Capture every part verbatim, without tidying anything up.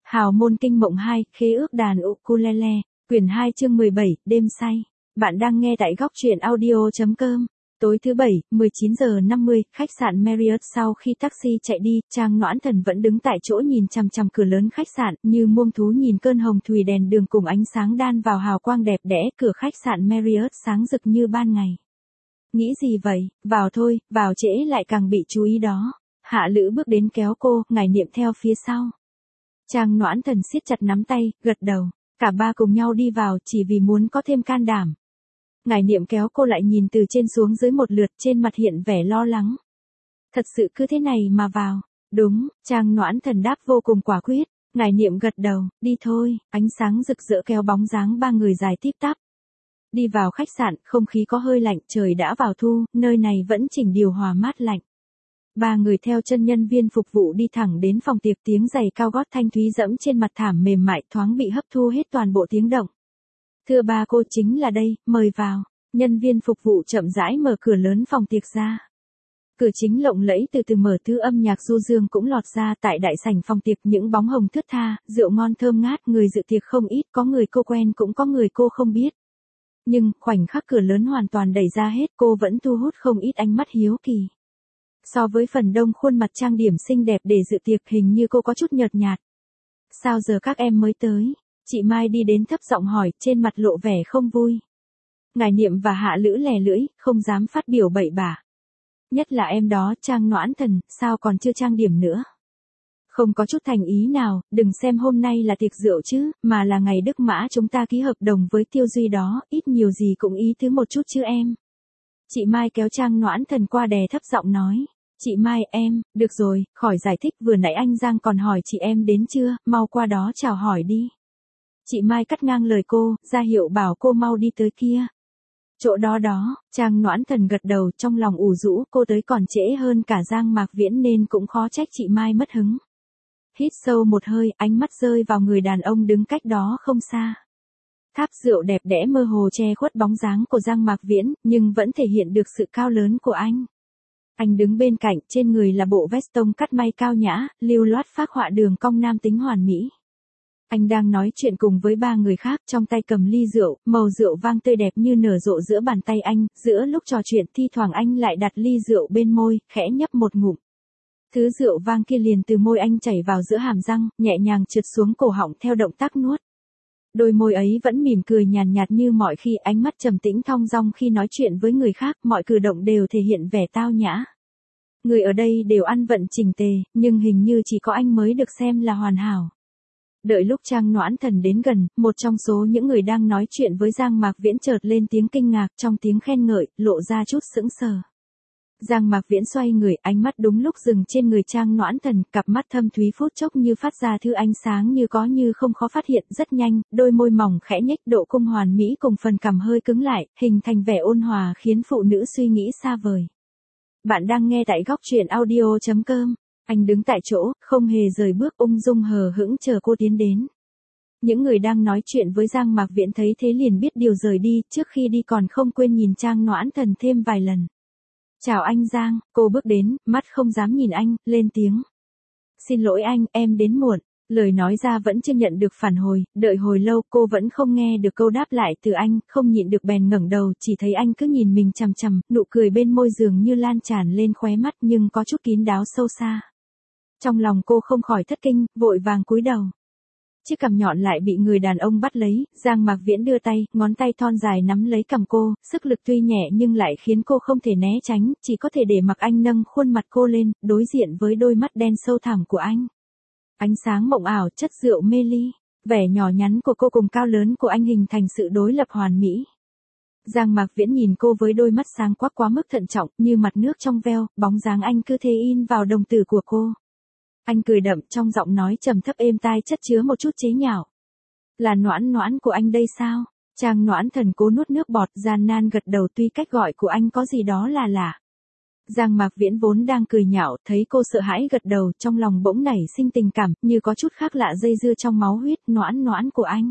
Hào môn kinh mộng hai, khế ước đàn ukulele, quyển hai chương mười bảy, đêm say. Bạn đang nghe tại góc truyện audio.com. Tối thứ bảy, mười chín giờ năm mươi, khách sạn Marriott. Sau khi taxi chạy đi, Trang Noãn Thần vẫn đứng tại chỗ nhìn chằm chằm cửa lớn khách sạn, như muông thú nhìn cơn hồng thủy đèn đường cùng ánh sáng đan vào hào quang đẹp đẽ. Cửa khách sạn Marriott sáng rực như ban ngày. Nghĩ gì vậy, vào thôi, vào trễ lại càng bị chú ý đó. Hạ Lữ bước đến kéo cô, Ngải Niệm theo phía sau. Trang Noãn Thần siết chặt nắm tay, gật đầu. Cả ba cùng nhau đi vào chỉ vì muốn có thêm can đảm. Ngải Niệm kéo cô lại nhìn từ trên xuống dưới một lượt, trên mặt hiện vẻ lo lắng. Thật sự cứ thế này mà vào. Đúng, Trang Noãn Thần đáp vô cùng quả quyết. Ngải Niệm gật đầu, đi thôi. Ánh sáng rực rỡ kéo bóng dáng ba người dài tít tắp. Đi vào khách sạn, không khí có hơi lạnh, trời đã vào thu, nơi này vẫn chỉnh điều hòa mát lạnh. Ba người theo chân nhân viên phục vụ đi thẳng đến phòng tiệc, tiếng giày cao gót thanh thúy dẫm trên mặt thảm mềm mại thoáng bị hấp thu hết toàn bộ tiếng động. Thưa ba, cô chính là đây, mời vào. Nhân viên phục vụ chậm rãi mở cửa lớn phòng tiệc ra. Cửa chính lộng lẫy từ từ mở, thứ âm nhạc du dương cũng lọt ra. Tại đại sảnh phòng tiệc, những bóng hồng thướt tha, rượu ngon thơm ngát, người dự tiệc không ít, có người cô quen cũng có người cô không biết. Nhưng khoảnh khắc cửa lớn hoàn toàn đẩy ra hết, cô vẫn thu hút không ít ánh mắt hiếu kỳ. So với phần đông khuôn mặt trang điểm xinh đẹp để dự tiệc, hình như cô có chút nhợt nhạt. Sao giờ các em mới tới? Chị Mai đi đến thấp giọng hỏi, trên mặt lộ vẻ không vui. Ngải Niệm và Hạ Lữ lè lưỡi, không dám phát biểu bậy bạ. Nhất là em đó, Trang Noãn Thần, sao còn chưa trang điểm nữa? Không có chút thành ý nào, đừng xem hôm nay là tiệc rượu chứ, mà là ngày Đức Mã chúng ta ký hợp đồng với Tiêu Duy đó, ít nhiều gì cũng ý tứ một chút chứ em. Chị Mai kéo Trang Noãn Thần qua đè thấp giọng nói. Chị Mai, em, được rồi, khỏi giải thích, vừa nãy anh Giang còn hỏi chị em đến chưa, mau qua đó chào hỏi đi. Chị Mai cắt ngang lời cô, ra hiệu bảo cô mau đi tới kia. Chỗ đó đó, Trang Noãn Thần gật đầu, trong lòng ủ rũ, cô tới còn trễ hơn cả Giang Mạc Viễn nên cũng khó trách chị Mai mất hứng. Hít sâu một hơi, ánh mắt rơi vào người đàn ông đứng cách đó không xa. Tháp rượu đẹp đẽ mơ hồ che khuất bóng dáng của Giang Mạc Viễn, nhưng vẫn thể hiện được sự cao lớn của anh. Anh đứng bên cạnh, trên người là bộ vest tông cắt may cao nhã, lưu loát phác họa đường cong nam tính hoàn mỹ. Anh đang nói chuyện cùng với ba người khác, trong tay cầm ly rượu, màu rượu vang tươi đẹp như nở rộ giữa bàn tay anh, giữa lúc trò chuyện thi thoảng anh lại đặt ly rượu bên môi, khẽ nhấp một ngụm. Thứ rượu vang kia liền từ môi anh chảy vào giữa hàm răng, nhẹ nhàng trượt xuống cổ họng theo động tác nuốt. Đôi môi ấy vẫn mỉm cười nhàn nhạt như mọi khi, ánh mắt trầm tĩnh thong dong khi nói chuyện với người khác, mọi cử động đều thể hiện vẻ tao nhã. Người ở đây đều ăn vận chỉnh tề, nhưng hình như chỉ có anh mới được xem là hoàn hảo. Đợi lúc Trang Noãn Thần đến gần, một trong số những người đang nói chuyện với Giang Mạc Viễn chợt lên tiếng kinh ngạc, trong tiếng khen ngợi, lộ ra chút sững sờ. Giang Mạc Viễn xoay người, ánh mắt đúng lúc dừng trên người Trang Noãn Thần, cặp mắt thâm thúy phút chốc như phát ra thứ ánh sáng như có như không khó phát hiện, rất nhanh, đôi môi mỏng khẽ nhếch, độ cung hoàn mỹ cùng phần cằm hơi cứng lại, hình thành vẻ ôn hòa khiến phụ nữ suy nghĩ xa vời. Bạn đang nghe tại góc truyện audio.com. Anh đứng tại chỗ, không hề rời bước, ung dung hờ hững chờ cô tiến đến. Những người đang nói chuyện với Giang Mạc Viễn thấy thế liền biết điều rời đi, trước khi đi còn không quên nhìn Trang Noãn Thần thêm vài lần. Chào anh Giang, cô bước đến, mắt không dám nhìn anh, lên tiếng. Xin lỗi anh, em đến muộn. Lời nói ra vẫn chưa nhận được phản hồi, đợi hồi lâu cô vẫn không nghe được câu đáp lại từ anh, không nhịn được bèn ngẩng đầu, chỉ thấy anh cứ nhìn mình chằm chằm, nụ cười bên môi dường như lan tràn lên khóe mắt nhưng có chút kín đáo sâu xa. Trong lòng cô không khỏi thất kinh, vội vàng cúi đầu. Chiếc cằm nhọn lại bị người đàn ông bắt lấy, Giang Mạc Viễn đưa tay, ngón tay thon dài nắm lấy cằm cô, sức lực tuy nhẹ nhưng lại khiến cô không thể né tránh, chỉ có thể để mặc anh nâng khuôn mặt cô lên, đối diện với đôi mắt đen sâu thẳm của anh. Ánh sáng mộng ảo, chất rượu mê ly, vẻ nhỏ nhắn của cô cùng cao lớn của anh hình thành sự đối lập hoàn mỹ. Giang Mạc Viễn nhìn cô với đôi mắt sáng quắc quá mức thận trọng, như mặt nước trong veo, bóng dáng anh cứ thế in vào đồng tử của cô. Anh cười đậm, trong giọng nói trầm thấp êm tai chất chứa một chút chế nhạo. Là Noãn Noãn của anh đây sao? Trang Noãn Thần cố nuốt nước bọt, gian nan gật đầu, tuy cách gọi của anh có gì đó là lạ. Giang Mạc Viễn vốn đang cười nhạo, thấy cô sợ hãi gật đầu, trong lòng bỗng nảy sinh tình cảm, như có chút khác lạ dây dưa trong máu huyết. Noãn Noãn của anh.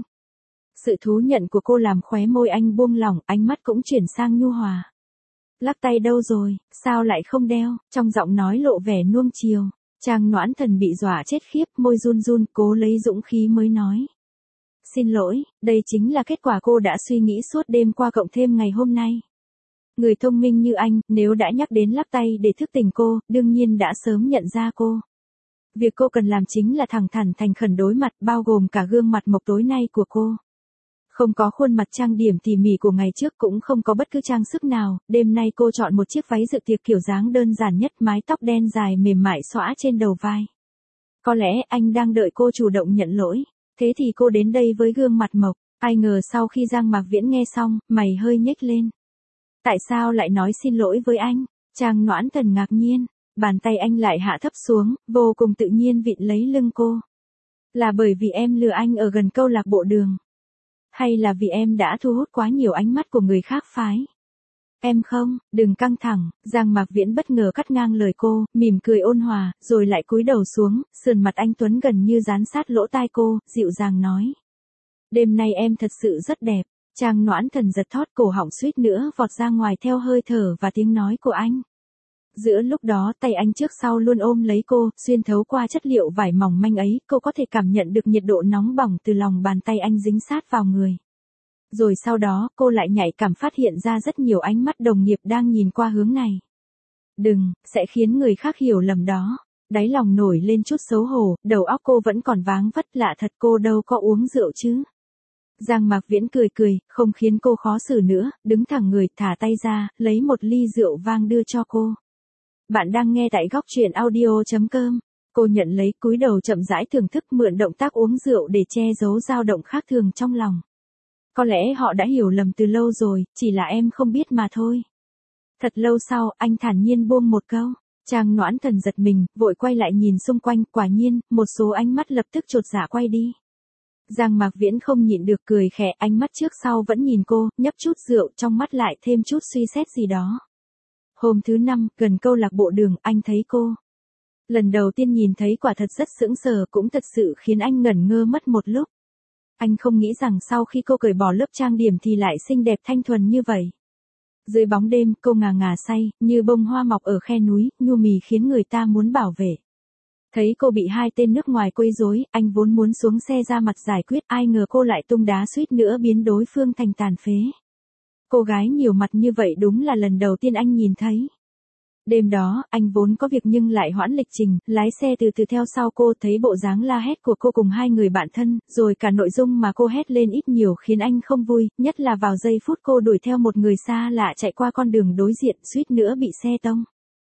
Sự thú nhận của cô làm khóe môi anh buông lỏng, ánh mắt cũng chuyển sang nhu hòa. Lắc tay đâu rồi, sao lại không đeo? Trong giọng nói lộ vẻ nuông chiều. Trang Noãn Thần bị dọa chết khiếp, môi run run, cố lấy dũng khí mới nói. Xin lỗi, đây chính là kết quả cô đã suy nghĩ suốt đêm qua cộng thêm ngày hôm nay. Người thông minh như anh, nếu đã nhắc đến lắc tay để thức tỉnh cô, đương nhiên đã sớm nhận ra cô. Việc cô cần làm chính là thẳng thắn thành khẩn đối mặt, bao gồm cả gương mặt mộc tối nay của cô. Không có khuôn mặt trang điểm tỉ mỉ của ngày trước, cũng không có bất cứ trang sức nào, đêm nay cô chọn một chiếc váy dự tiệc kiểu dáng đơn giản nhất, mái tóc đen dài mềm mại xõa trên đầu vai. Có lẽ anh đang đợi cô chủ động nhận lỗi, thế thì cô đến đây với gương mặt mộc, ai ngờ sau khi Giang Mạc Viễn nghe xong, mày hơi nhếch lên. Tại sao lại nói xin lỗi với anh? Trang Noãn Thần ngạc nhiên, bàn tay anh lại hạ thấp xuống, vô cùng tự nhiên vịn lấy lưng cô. Là bởi vì em lừa anh ở gần câu lạc bộ đường. Hay là vì em đã thu hút quá nhiều ánh mắt của người khác phái? Em không, đừng căng thẳng, Giang Mạc Viễn bất ngờ cắt ngang lời cô, mỉm cười ôn hòa, rồi lại cúi đầu xuống, sườn mặt anh tuấn gần như dán sát lỗ tai cô, dịu dàng nói. Đêm nay em thật sự rất đẹp. Trang Noãn Thần giật thót, cổ họng suýt nữa vọt ra ngoài theo hơi thở và tiếng nói của anh. Giữa lúc đó tay anh trước sau luôn ôm lấy cô, xuyên thấu qua chất liệu vải mỏng manh ấy, cô có thể cảm nhận được nhiệt độ nóng bỏng từ lòng bàn tay anh dính sát vào người. Rồi sau đó cô lại nhạy cảm phát hiện ra rất nhiều ánh mắt đồng nghiệp đang nhìn qua hướng này. Đừng, sẽ khiến người khác hiểu lầm đó. Đáy lòng nổi lên chút xấu hổ, đầu óc cô vẫn còn váng vất, lạ thật, cô đâu có uống rượu chứ. Giang Mạc Viễn cười cười, không khiến cô khó xử nữa, đứng thẳng người, thả tay ra, lấy một ly rượu vang đưa cho cô. Bạn đang nghe tại góc truyện audio chấm com. Cô nhận lấy, cúi đầu chậm rãi thưởng thức, mượn động tác uống rượu để che giấu dao động khác thường trong lòng. Có lẽ họ đã hiểu lầm từ lâu rồi, chỉ là em không biết mà thôi. Thật lâu sau, anh thản nhiên buông một câu. Trang Noãn Thần giật mình, vội quay lại nhìn xung quanh, quả nhiên, một số ánh mắt lập tức chột dạ quay đi. Giang Mạc Viễn không nhịn được cười khẽ, ánh mắt trước sau vẫn nhìn cô, nhấp chút rượu, trong mắt lại thêm chút suy xét gì đó. Hôm thứ năm, gần câu lạc bộ đường, anh thấy cô. Lần đầu tiên nhìn thấy quả thật rất sững sờ, cũng thật sự khiến anh ngẩn ngơ mất một lúc. Anh không nghĩ rằng sau khi cô cởi bỏ lớp trang điểm thì lại xinh đẹp thanh thuần như vậy. Dưới bóng đêm, cô ngà ngà say, như bông hoa mọc ở khe núi, nhu mì khiến người ta muốn bảo vệ. Thấy cô bị hai tên nước ngoài quấy rối, anh vốn muốn xuống xe ra mặt giải quyết, ai ngờ cô lại tung đá suýt nữa biến đối phương thành tàn phế. Cô gái nhiều mặt như vậy đúng là lần đầu tiên anh nhìn thấy. Đêm đó, anh vốn có việc nhưng lại hoãn lịch trình, lái xe từ từ theo sau cô, thấy bộ dáng la hét của cô cùng hai người bạn thân, rồi cả nội dung mà cô hét lên ít nhiều khiến anh không vui, nhất là vào giây phút cô đuổi theo một người xa lạ chạy qua con đường đối diện, suýt nữa bị xe tông.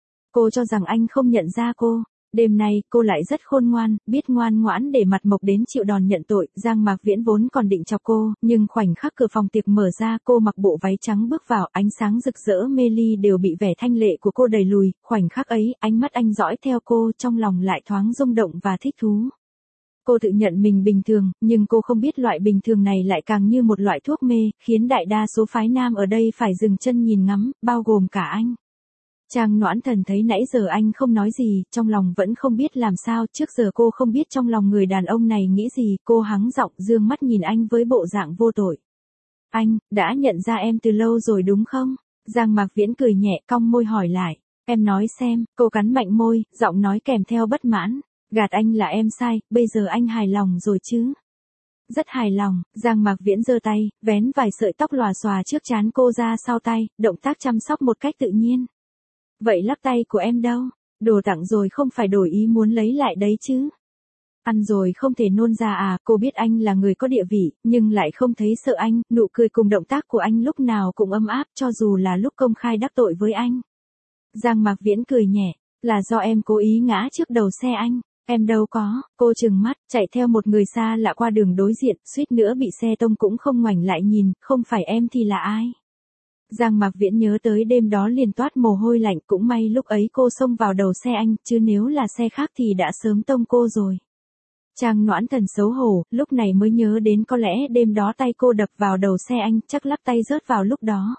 Cô cho rằng anh không nhận ra cô. Đêm nay, cô lại rất khôn ngoan, biết ngoan ngoãn để mặt mộc đến chịu đòn nhận tội. Giang Mạc Viễn vốn còn định chọc cô, nhưng khoảnh khắc cửa phòng tiệc mở ra, cô mặc bộ váy trắng bước vào, ánh sáng rực rỡ mê ly đều bị vẻ thanh lệ của cô đẩy lùi. Khoảnh khắc ấy, ánh mắt anh dõi theo cô, trong lòng lại thoáng rung động và thích thú. Cô tự nhận mình bình thường, nhưng cô không biết loại bình thường này lại càng như một loại thuốc mê, khiến đại đa số phái nam ở đây phải dừng chân nhìn ngắm, bao gồm cả anh. Trang Noãn Thần thấy nãy giờ anh không nói gì, trong lòng vẫn không biết làm sao, trước giờ cô không biết trong lòng người đàn ông này nghĩ gì, cô hắng giọng dương mắt nhìn anh với bộ dạng vô tội. Anh, đã nhận ra em từ lâu rồi đúng không? Giang Mạc Viễn cười nhẹ, cong môi hỏi lại. Em nói xem, cô cắn mạnh môi, giọng nói kèm theo bất mãn. Gạt anh là em sai, bây giờ anh hài lòng rồi chứ? Rất hài lòng, Giang Mạc Viễn giơ tay, vén vài sợi tóc lòa xòa trước trán cô ra sau tay, động tác chăm sóc một cách tự nhiên. Vậy lắc tay của em đâu? Đồ tặng rồi không phải đổi ý muốn lấy lại đấy chứ? Ăn rồi không thể nôn ra à? Cô biết anh là người có địa vị, nhưng lại không thấy sợ anh, nụ cười cùng động tác của anh lúc nào cũng ấm áp, cho dù là lúc công khai đắc tội với anh. Giang Mạc Viễn cười nhẹ, là do em cố ý ngã trước đầu xe anh. Em đâu có, cô trừng mắt, chạy theo một người xa lạ qua đường đối diện, suýt nữa bị xe tông cũng không ngoảnh lại nhìn, không phải em thì là ai? Giang Mạc Viễn nhớ tới đêm đó liền toát mồ hôi lạnh, cũng may lúc ấy cô xông vào đầu xe anh, chứ nếu là xe khác thì đã sớm tông cô rồi. Trang Noãn Thần xấu hổ, lúc này mới nhớ đến có lẽ đêm đó tay cô đập vào đầu xe anh, chắc lắc tay rớt vào lúc đó.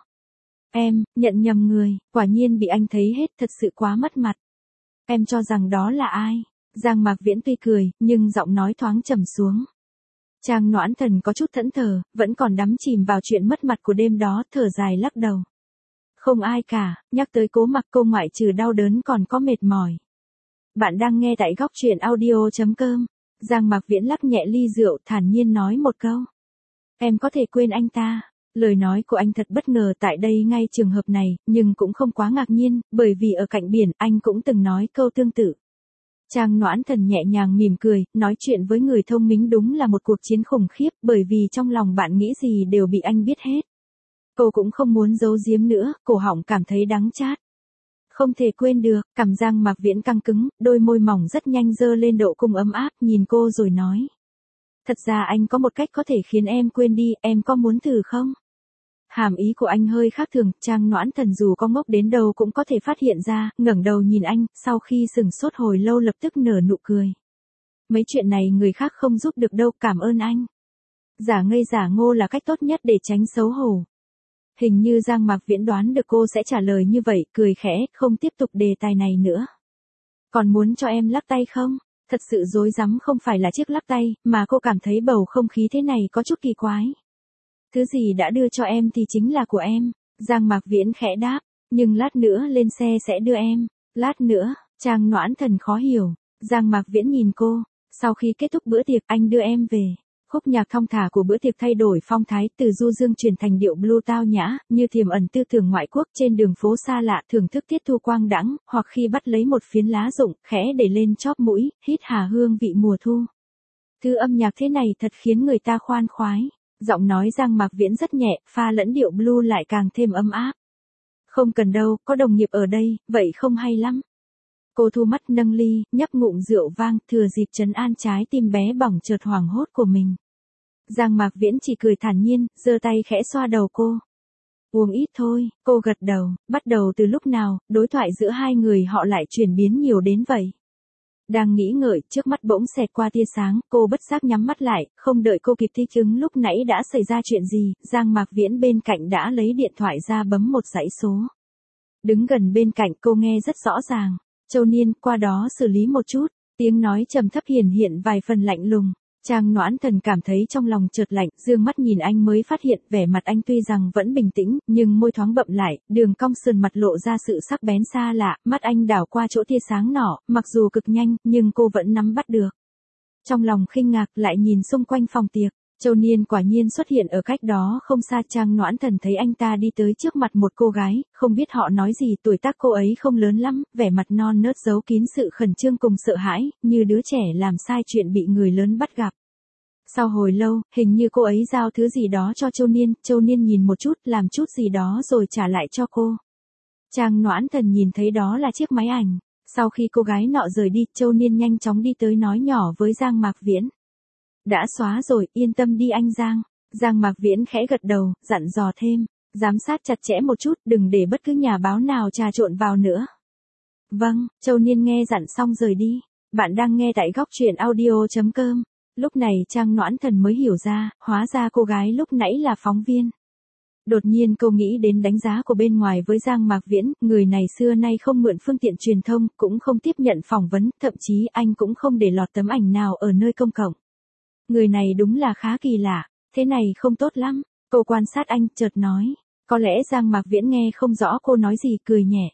Em, nhận nhầm người, quả nhiên bị anh thấy hết, thật sự quá mất mặt. Em cho rằng đó là ai? Giang Mạc Viễn tuy cười, nhưng giọng nói thoáng trầm xuống. Trang Noãn Thần có chút thẫn thờ, vẫn còn đắm chìm vào chuyện mất mặt của đêm đó, thở dài lắc đầu. Không ai cả, nhắc tới Cố Mặc cô ngoại trừ đau đớn còn có mệt mỏi. Bạn đang nghe tại góc truyện audio.com. Giang Mạc Viễn lắc nhẹ ly rượu thản nhiên nói một câu. Em có thể quên anh ta. Lời nói của anh thật bất ngờ tại đây ngay trường hợp này, nhưng cũng không quá ngạc nhiên, bởi vì ở cạnh biển anh cũng từng nói câu tương tự. Trang Noãn Thần nhẹ nhàng mỉm cười, nói chuyện với người thông minh đúng là một cuộc chiến khủng khiếp, bởi vì trong lòng bạn nghĩ gì đều bị anh biết hết. Cô cũng không muốn giấu giếm nữa, cổ họng cảm thấy đắng chát. Không thể quên được, cằm Giang Mạc Viễn căng cứng, đôi môi mỏng rất nhanh dơ lên độ cung ấm áp, nhìn cô rồi nói. Thật ra anh có một cách có thể khiến em quên đi, em có muốn thử không? Hàm ý của anh hơi khác thường, Trang Noãn Thần dù có ngốc đến đâu cũng có thể phát hiện ra, ngẩng đầu nhìn anh, sau khi sừng sốt hồi lâu lập tức nở nụ cười. Mấy chuyện này người khác không giúp được đâu, cảm ơn anh. Giả ngây giả ngô là cách tốt nhất để tránh xấu hổ. Hình như Giang Mạc Viễn đoán được cô sẽ trả lời như vậy, cười khẽ, không tiếp tục đề tài này nữa. Còn muốn cho em lắc tay không? Thật sự rối rắm không phải là chiếc lắc tay, mà cô cảm thấy bầu không khí thế này có chút kỳ quái. Thứ gì đã đưa cho em thì chính là của em. Giang Mạc Viễn khẽ đáp, nhưng lát nữa lên xe sẽ đưa em. Lát nữa, Trang Noãn Thần khó hiểu. Giang Mạc Viễn nhìn cô, sau khi kết thúc bữa tiệc anh đưa em về. Khúc nhạc thong thả của bữa tiệc thay đổi phong thái từ du dương chuyển thành điệu blue tao nhã, như tiềm ẩn tư tưởng ngoại quốc trên đường phố xa lạ thưởng thức tiết thu quang đãng, hoặc khi bắt lấy một phiến lá rụng, khẽ để lên chóp mũi, hít hà hương vị mùa thu. Thứ âm nhạc thế này thật khiến người ta khoan khoái. Giọng nói Giang Mạc Viễn rất nhẹ, pha lẫn điệu blue lại càng thêm ấm áp. Không cần đâu, có đồng nghiệp ở đây, vậy không hay lắm. Cô thu mắt nâng ly, nhấp ngụm rượu vang, thừa dịp trấn an trái tim bé bỏng chợt hoảng hốt của mình. Giang Mạc Viễn chỉ cười thản nhiên, giơ tay khẽ xoa đầu cô. Uống ít thôi, cô gật đầu, bắt đầu từ lúc nào, đối thoại giữa hai người họ lại chuyển biến nhiều đến vậy. Đang nghĩ ngợi, trước mắt bỗng xẹt qua tia sáng, cô bất giác nhắm mắt lại, không đợi cô kịp thích ứng lúc nãy đã xảy ra chuyện gì, Giang Mạc Viễn bên cạnh đã lấy điện thoại ra bấm một dãy số. Đứng gần bên cạnh cô nghe rất rõ ràng, Châu Niên, qua đó xử lý một chút, tiếng nói trầm thấp hiển hiện vài phần lạnh lùng. Trang Noãn Thần cảm thấy trong lòng chợt lạnh, dương mắt nhìn anh mới phát hiện vẻ mặt anh tuy rằng vẫn bình tĩnh, nhưng môi thoáng bậm lại, đường cong sườn mặt lộ ra sự sắc bén xa lạ, mắt anh đảo qua chỗ tia sáng nọ, mặc dù cực nhanh, nhưng cô vẫn nắm bắt được. Trong lòng khinh ngạc lại nhìn xung quanh phòng tiệc, Châu Niên quả nhiên xuất hiện ở cách đó không xa. Trang Noãn Thần thấy anh ta đi tới trước mặt một cô gái, không biết họ nói gì, tuổi tác cô ấy không lớn lắm, vẻ mặt non nớt giấu kín sự khẩn trương cùng sợ hãi, như đứa trẻ làm sai chuyện bị người lớn bắt gặp. Sau hồi lâu, hình như cô ấy giao thứ gì đó cho Châu Niên, Châu Niên nhìn một chút, làm chút gì đó rồi trả lại cho cô. Trang Noãn Thần nhìn thấy đó là chiếc máy ảnh. Sau khi cô gái nọ rời đi, Châu Niên nhanh chóng đi tới nói nhỏ với Giang Mạc Viễn. Đã xóa rồi, yên tâm đi anh Giang. Giang Mạc Viễn khẽ gật đầu, dặn dò thêm, giám sát chặt chẽ một chút, đừng để bất cứ nhà báo nào trà trộn vào nữa. Vâng, Châu Niên nghe dặn xong rời đi. Bạn đang nghe tại góc truyện audio.com. Lúc này Trang Noãn Thần mới hiểu ra, hóa ra cô gái lúc nãy là phóng viên. Đột nhiên cô nghĩ đến đánh giá của bên ngoài với Giang Mạc Viễn, người này xưa nay không mượn phương tiện truyền thông, cũng không tiếp nhận phỏng vấn, thậm chí anh cũng không để lọt tấm ảnh nào ở nơi công cộng. Người này đúng là khá kỳ lạ, thế này không tốt lắm. Cô quan sát anh, chợt nói. Có lẽ Giang Mạc Viễn nghe không rõ cô nói gì, cười nhẹ.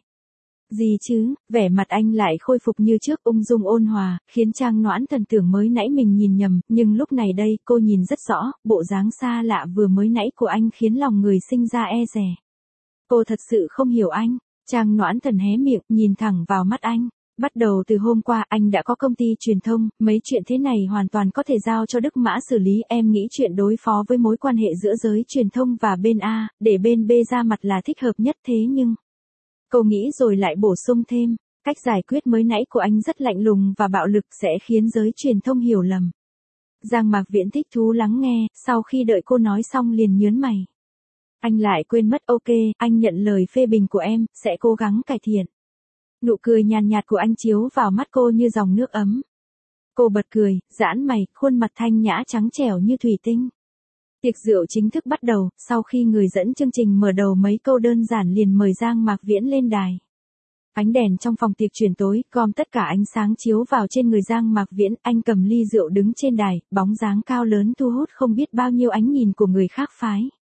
Gì chứ, vẻ mặt anh lại khôi phục như trước, ung dung ôn hòa, khiến Trang Noãn Thần tưởng mới nãy mình nhìn nhầm, nhưng lúc này đây, cô nhìn rất rõ, bộ dáng xa lạ vừa mới nãy của anh khiến lòng người sinh ra e dè. Cô thật sự không hiểu anh. Trang Noãn Thần hé miệng, nhìn thẳng vào mắt anh. Bắt đầu từ hôm qua anh đã có công ty truyền thông, mấy chuyện thế này hoàn toàn có thể giao cho Đức Mã xử lý. Em nghĩ chuyện đối phó với mối quan hệ giữa giới truyền thông và bên A, để bên B ra mặt là thích hợp nhất, thế nhưng... Cô nghĩ rồi lại bổ sung thêm, cách giải quyết mới nãy của anh rất lạnh lùng và bạo lực sẽ khiến giới truyền thông hiểu lầm. Giang Mạc Viễn thích thú lắng nghe, sau khi đợi cô nói xong liền nhớn mày. Anh lại quên mất, ok, anh nhận lời phê bình của em, sẽ cố gắng cải thiện. Nụ cười nhàn nhạt của anh chiếu vào mắt cô như dòng nước ấm. Cô bật cười, giãn mày, khuôn mặt thanh nhã trắng trẻo như thủy tinh. Tiệc rượu chính thức bắt đầu, sau khi người dẫn chương trình mở đầu mấy câu đơn giản liền mời Giang Mạc Viễn lên đài. Ánh đèn trong phòng tiệc chuyển tối, gom tất cả ánh sáng chiếu vào trên người Giang Mạc Viễn, anh cầm ly rượu đứng trên đài, bóng dáng cao lớn thu hút không biết bao nhiêu ánh nhìn của người khác phái.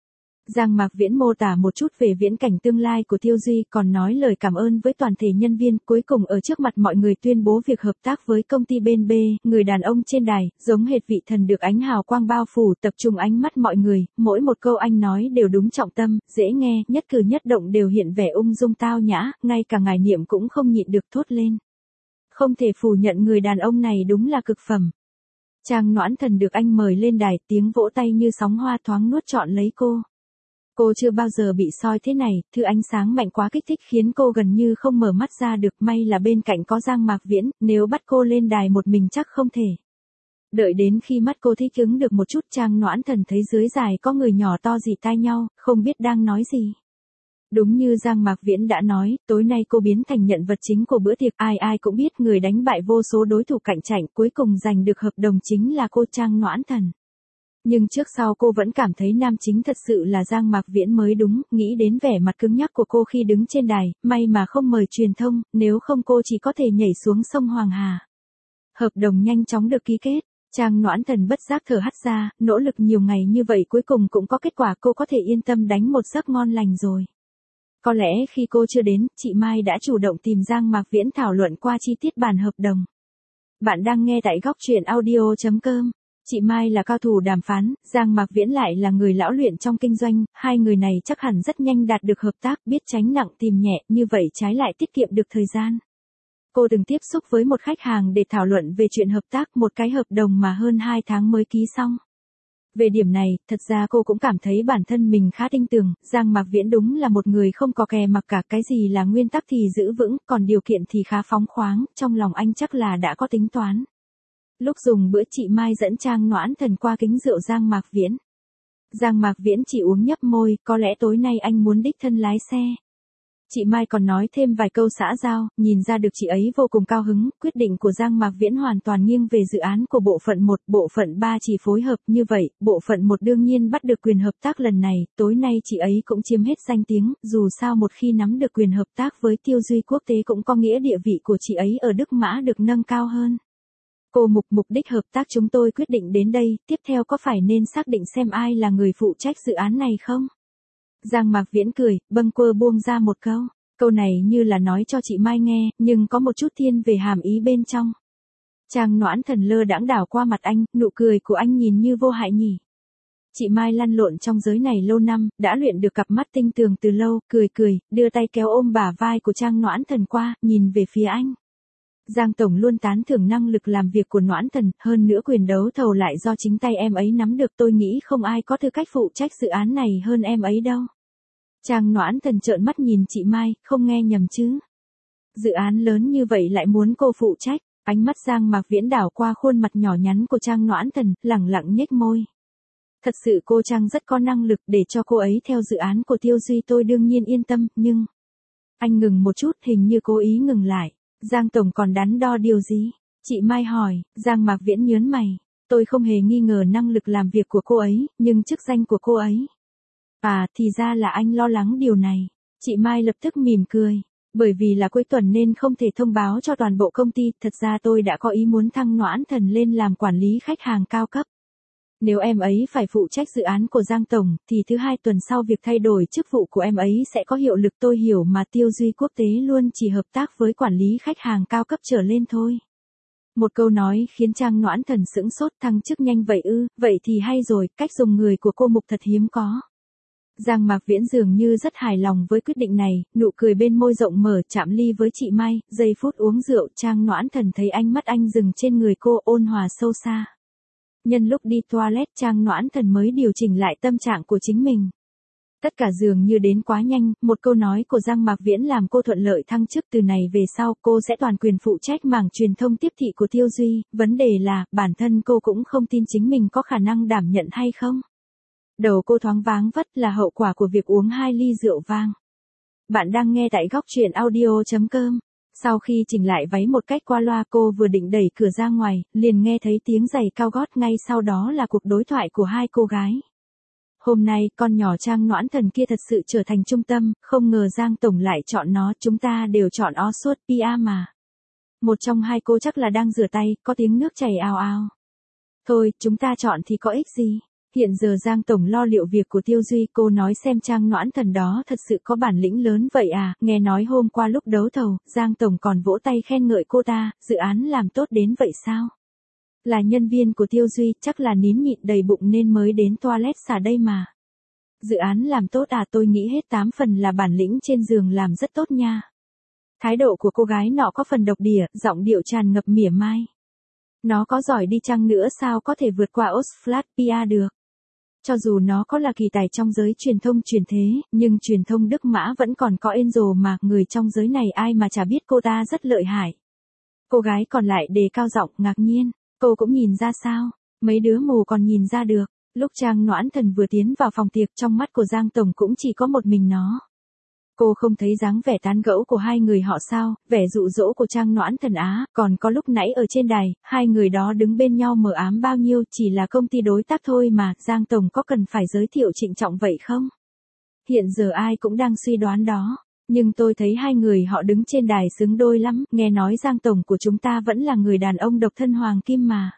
Giang Mạc Viễn mô tả một chút về viễn cảnh tương lai của Tiêu Duy, còn nói lời cảm ơn với toàn thể nhân viên, cuối cùng ở trước mặt mọi người tuyên bố việc hợp tác với công ty bên B. Người đàn ông trên đài, giống hệt vị thần được ánh hào quang bao phủ, tập trung ánh mắt mọi người, mỗi một câu anh nói đều đúng trọng tâm, dễ nghe, nhất cử nhất động đều hiện vẻ ung dung tao nhã, ngay cả ngài Niệm cũng không nhịn được thốt lên. Không thể phủ nhận người đàn ông này đúng là cực phẩm. Trang Noãn Thần được anh mời lên đài, tiếng vỗ tay như sóng hoa thoáng nuốt trọn lấy cô. Cô chưa bao giờ bị soi thế này, thứ ánh sáng mạnh quá kích thích khiến cô gần như không mở mắt ra được, may là bên cạnh có Giang Mạc Viễn, nếu bắt cô lên đài một mình chắc không thể. Đợi đến khi mắt cô thích ứng được một chút, Trang Noãn Thần thấy dưới đài có người nhỏ to rỉ tai nhau, không biết đang nói gì. Đúng như Giang Mạc Viễn đã nói, tối nay cô biến thành nhân vật chính của bữa tiệc, ai ai cũng biết người đánh bại vô số đối thủ cạnh tranh, cuối cùng giành được hợp đồng chính là cô Trang Noãn Thần. Nhưng trước sau cô vẫn cảm thấy nam chính thật sự là Giang Mạc Viễn mới đúng, nghĩ đến vẻ mặt cứng nhắc của cô khi đứng trên đài, may mà không mời truyền thông, nếu không cô chỉ có thể nhảy xuống sông Hoàng Hà. Hợp đồng nhanh chóng được ký kết, Trang Noãn Thần bất giác thở hắt ra, nỗ lực nhiều ngày như vậy cuối cùng cũng có kết quả, cô có thể yên tâm đánh một giấc ngon lành rồi. Có lẽ khi cô chưa đến, chị Mai đã chủ động tìm Giang Mạc Viễn thảo luận qua chi tiết bản hợp đồng. Bạn đang nghe tại góc truyện audio chấm com. Chị Mai là cao thủ đàm phán, Giang Mạc Viễn lại là người lão luyện trong kinh doanh, hai người này chắc hẳn rất nhanh đạt được hợp tác, biết tránh nặng tìm nhẹ, như vậy trái lại tiết kiệm được thời gian. Cô từng tiếp xúc với một khách hàng để thảo luận về chuyện hợp tác, một cái hợp đồng mà hơn hai tháng mới ký xong. Về điểm này, thật ra cô cũng cảm thấy bản thân mình khá tin tưởng, Giang Mạc Viễn đúng là một người không có kè mặc cả, cái gì là nguyên tắc thì giữ vững, còn điều kiện thì khá phóng khoáng, trong lòng anh chắc là đã có tính toán. Lúc dùng bữa chị Mai dẫn Trang Noãn Thần qua kính rượu Giang Mạc Viễn. Giang Mạc Viễn chỉ uống nhấp môi, có lẽ tối nay anh muốn đích thân lái xe. Chị Mai còn nói thêm vài câu xã giao, nhìn ra được chị ấy vô cùng cao hứng, quyết định của Giang Mạc Viễn hoàn toàn nghiêng về dự án của bộ phận một, bộ phận ba chỉ phối hợp, như vậy, bộ phận một đương nhiên bắt được quyền hợp tác lần này, tối nay chị ấy cũng chiếm hết danh tiếng, dù sao một khi nắm được quyền hợp tác với Tiêu Duy quốc tế cũng có nghĩa địa vị của chị ấy ở Đức Mã được nâng cao hơn. Cô Mục, mục đích hợp tác chúng tôi quyết định đến đây, tiếp theo có phải nên xác định xem ai là người phụ trách dự án này không? Giang Mạc Viễn cười, bâng quơ buông ra một câu. Câu này như là nói cho chị Mai nghe, nhưng có một chút thiên về hàm ý bên trong. Trang Noãn Thần lơ đãng đảo qua mặt anh, nụ cười của anh nhìn như vô hại nhỉ. Chị Mai lăn lộn trong giới này lâu năm, đã luyện được cặp mắt tinh tường từ lâu, cười cười, đưa tay kéo ôm bả vai của Trang Noãn Thần qua, nhìn về phía anh. Giang Tổng luôn tán thưởng năng lực làm việc của Noãn Thần, hơn nữa quyền đấu thầu lại do chính tay em ấy nắm được, tôi nghĩ không ai có tư cách phụ trách dự án này hơn em ấy đâu. Trang Noãn Thần trợn mắt nhìn chị Mai, không nghe nhầm chứ. Dự án lớn như vậy lại muốn cô phụ trách, ánh mắt Giang Mạc Viễn đảo qua khuôn mặt nhỏ nhắn của Trang Noãn Thần, lẳng lặng nhếch môi. Thật sự cô Trang rất có năng lực để cho cô ấy theo dự án của Tiêu Duy, tôi đương nhiên yên tâm, nhưng... Anh ngừng một chút, hình như cố ý ngừng lại. Giang Tổng còn đắn đo điều gì? Chị Mai hỏi. Giang Mạc Viễn nhớn mày. Tôi không hề nghi ngờ năng lực làm việc của cô ấy, nhưng chức danh của cô ấy. À, thì ra là anh lo lắng điều này. Chị Mai lập tức mỉm cười. Bởi vì là cuối tuần nên không thể thông báo cho toàn bộ công ty, thật ra tôi đã có ý muốn thăng Noãn Thần lên làm quản lý khách hàng cao cấp. Nếu em ấy phải phụ trách dự án của Giang Tổng, thì thứ hai tuần sau việc thay đổi chức vụ của em ấy sẽ có hiệu lực, tôi hiểu mà Tiêu Duy quốc tế luôn chỉ hợp tác với quản lý khách hàng cao cấp trở lên thôi. Một câu nói khiến Trang Noãn Thần sững sốt, thăng chức nhanh vậy ư, vậy thì hay rồi, cách dùng người của cô Mục thật hiếm có. Giang Mạc Viễn dường như rất hài lòng với quyết định này, nụ cười bên môi rộng mở, chạm ly với chị Mai, giây phút uống rượu, Trang Noãn Thần thấy ánh mắt anh dừng trên người cô, ôn hòa sâu xa. Nhân lúc đi toilet, Trang Noãn Thần mới điều chỉnh lại tâm trạng của chính mình. Tất cả dường như đến quá nhanh, một câu nói của Giang Mạc Viễn làm cô thuận lợi thăng chức, từ này về sau cô sẽ toàn quyền phụ trách mảng truyền thông tiếp thị của Tiêu Duy, vấn đề là, bản thân cô cũng không tin chính mình có khả năng đảm nhận hay không. Đầu cô thoáng váng vất là hậu quả của việc uống hai ly rượu vang. Bạn đang nghe tại góc truyện audio chấm com. Sau khi chỉnh lại váy một cách qua loa, cô vừa định đẩy cửa ra ngoài, liền nghe thấy tiếng giày cao gót, ngay sau đó là cuộc đối thoại của hai cô gái. Hôm nay, con nhỏ Trang Noãn Thần kia thật sự trở thành trung tâm, không ngờ Giang Tổng lại chọn nó, chúng ta đều chọn ó suốt pê a mà. Một trong hai cô chắc là đang rửa tay, có tiếng nước chảy ào ào. Thôi, chúng ta chọn thì có ích gì. Hiện giờ Giang Tổng lo liệu việc của Tiêu Duy, cô nói xem Trang Noãn Thần đó thật sự có bản lĩnh lớn vậy à, nghe nói hôm qua lúc đấu thầu, Giang Tổng còn vỗ tay khen ngợi cô ta, dự án làm tốt đến vậy sao? Là nhân viên của Tiêu Duy, chắc là nín nhịn đầy bụng nên mới đến toilet xả đây mà. Dự án làm tốt à, tôi nghĩ hết tám phần là bản lĩnh trên giường làm rất tốt nha. Thái độ của cô gái nọ có phần độc địa, giọng điệu tràn ngập mỉa mai. Nó có giỏi đi chăng nữa sao có thể vượt qua Osflat pê e được. Cho dù nó có là kỳ tài trong giới truyền thông truyền thế, nhưng truyền thông Đức Mã vẫn còn có Angel mà, người trong giới này ai mà chả biết cô ta rất lợi hại. Cô gái còn lại đề cao giọng, ngạc nhiên, cô cũng nhìn ra sao, mấy đứa mù còn nhìn ra được. Lúc Trang Noãn Thần vừa tiến vào phòng tiệc, trong mắt của Giang Tổng cũng chỉ có một mình nó. Cô không thấy dáng vẻ tán gẫu của hai người họ sao, vẻ dụ dỗ của Trang Noãn Thần á, còn có lúc nãy ở trên đài, hai người đó đứng bên nhau mờ ám bao nhiêu, chỉ là công ty đối tác thôi mà, Giang Tổng có cần phải giới thiệu trịnh trọng vậy không? Hiện giờ ai cũng đang suy đoán đó, nhưng tôi thấy hai người họ đứng trên đài xứng đôi lắm, nghe nói Giang Tổng của chúng ta vẫn là người đàn ông độc thân hoàng kim mà.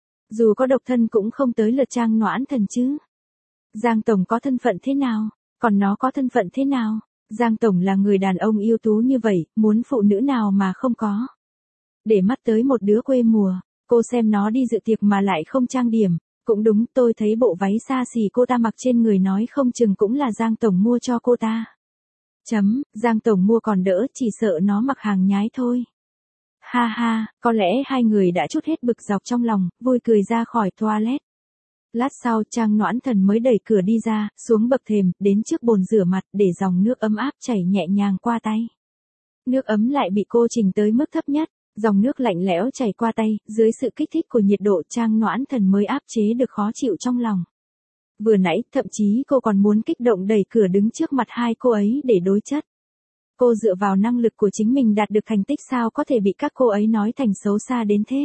Dù có độc thân cũng không tới lượt Trang Noãn Thần chứ. Giang Tổng có thân phận thế nào? Còn nó có thân phận thế nào? Giang Tổng là người đàn ông ưu tú như vậy, muốn phụ nữ nào mà không có. Để mắt tới một đứa quê mùa, cô xem nó đi dự tiệc mà lại không trang điểm. Cũng đúng, tôi thấy bộ váy xa xỉ cô ta mặc trên người nói không chừng cũng là Giang Tổng mua cho cô ta. Chấm, Giang Tổng mua còn đỡ, chỉ sợ nó mặc hàng nhái thôi. Ha ha, có lẽ hai người đã trút hết bực dọc trong lòng, vui cười ra khỏi toilet. Lát sau Trang Noãn Thần mới đẩy cửa đi ra, xuống bậc thềm, đến trước bồn rửa mặt, để dòng nước ấm áp chảy nhẹ nhàng qua tay. Nước ấm lại bị cô chỉnh tới mức thấp nhất, dòng nước lạnh lẽo chảy qua tay, dưới sự kích thích của nhiệt độ Trang Noãn Thần mới áp chế được khó chịu trong lòng. Vừa nãy, thậm chí cô còn muốn kích động đẩy cửa đứng trước mặt hai cô ấy để đối chất. Cô dựa vào năng lực của chính mình đạt được thành tích sao có thể bị các cô ấy nói thành xấu xa đến thế.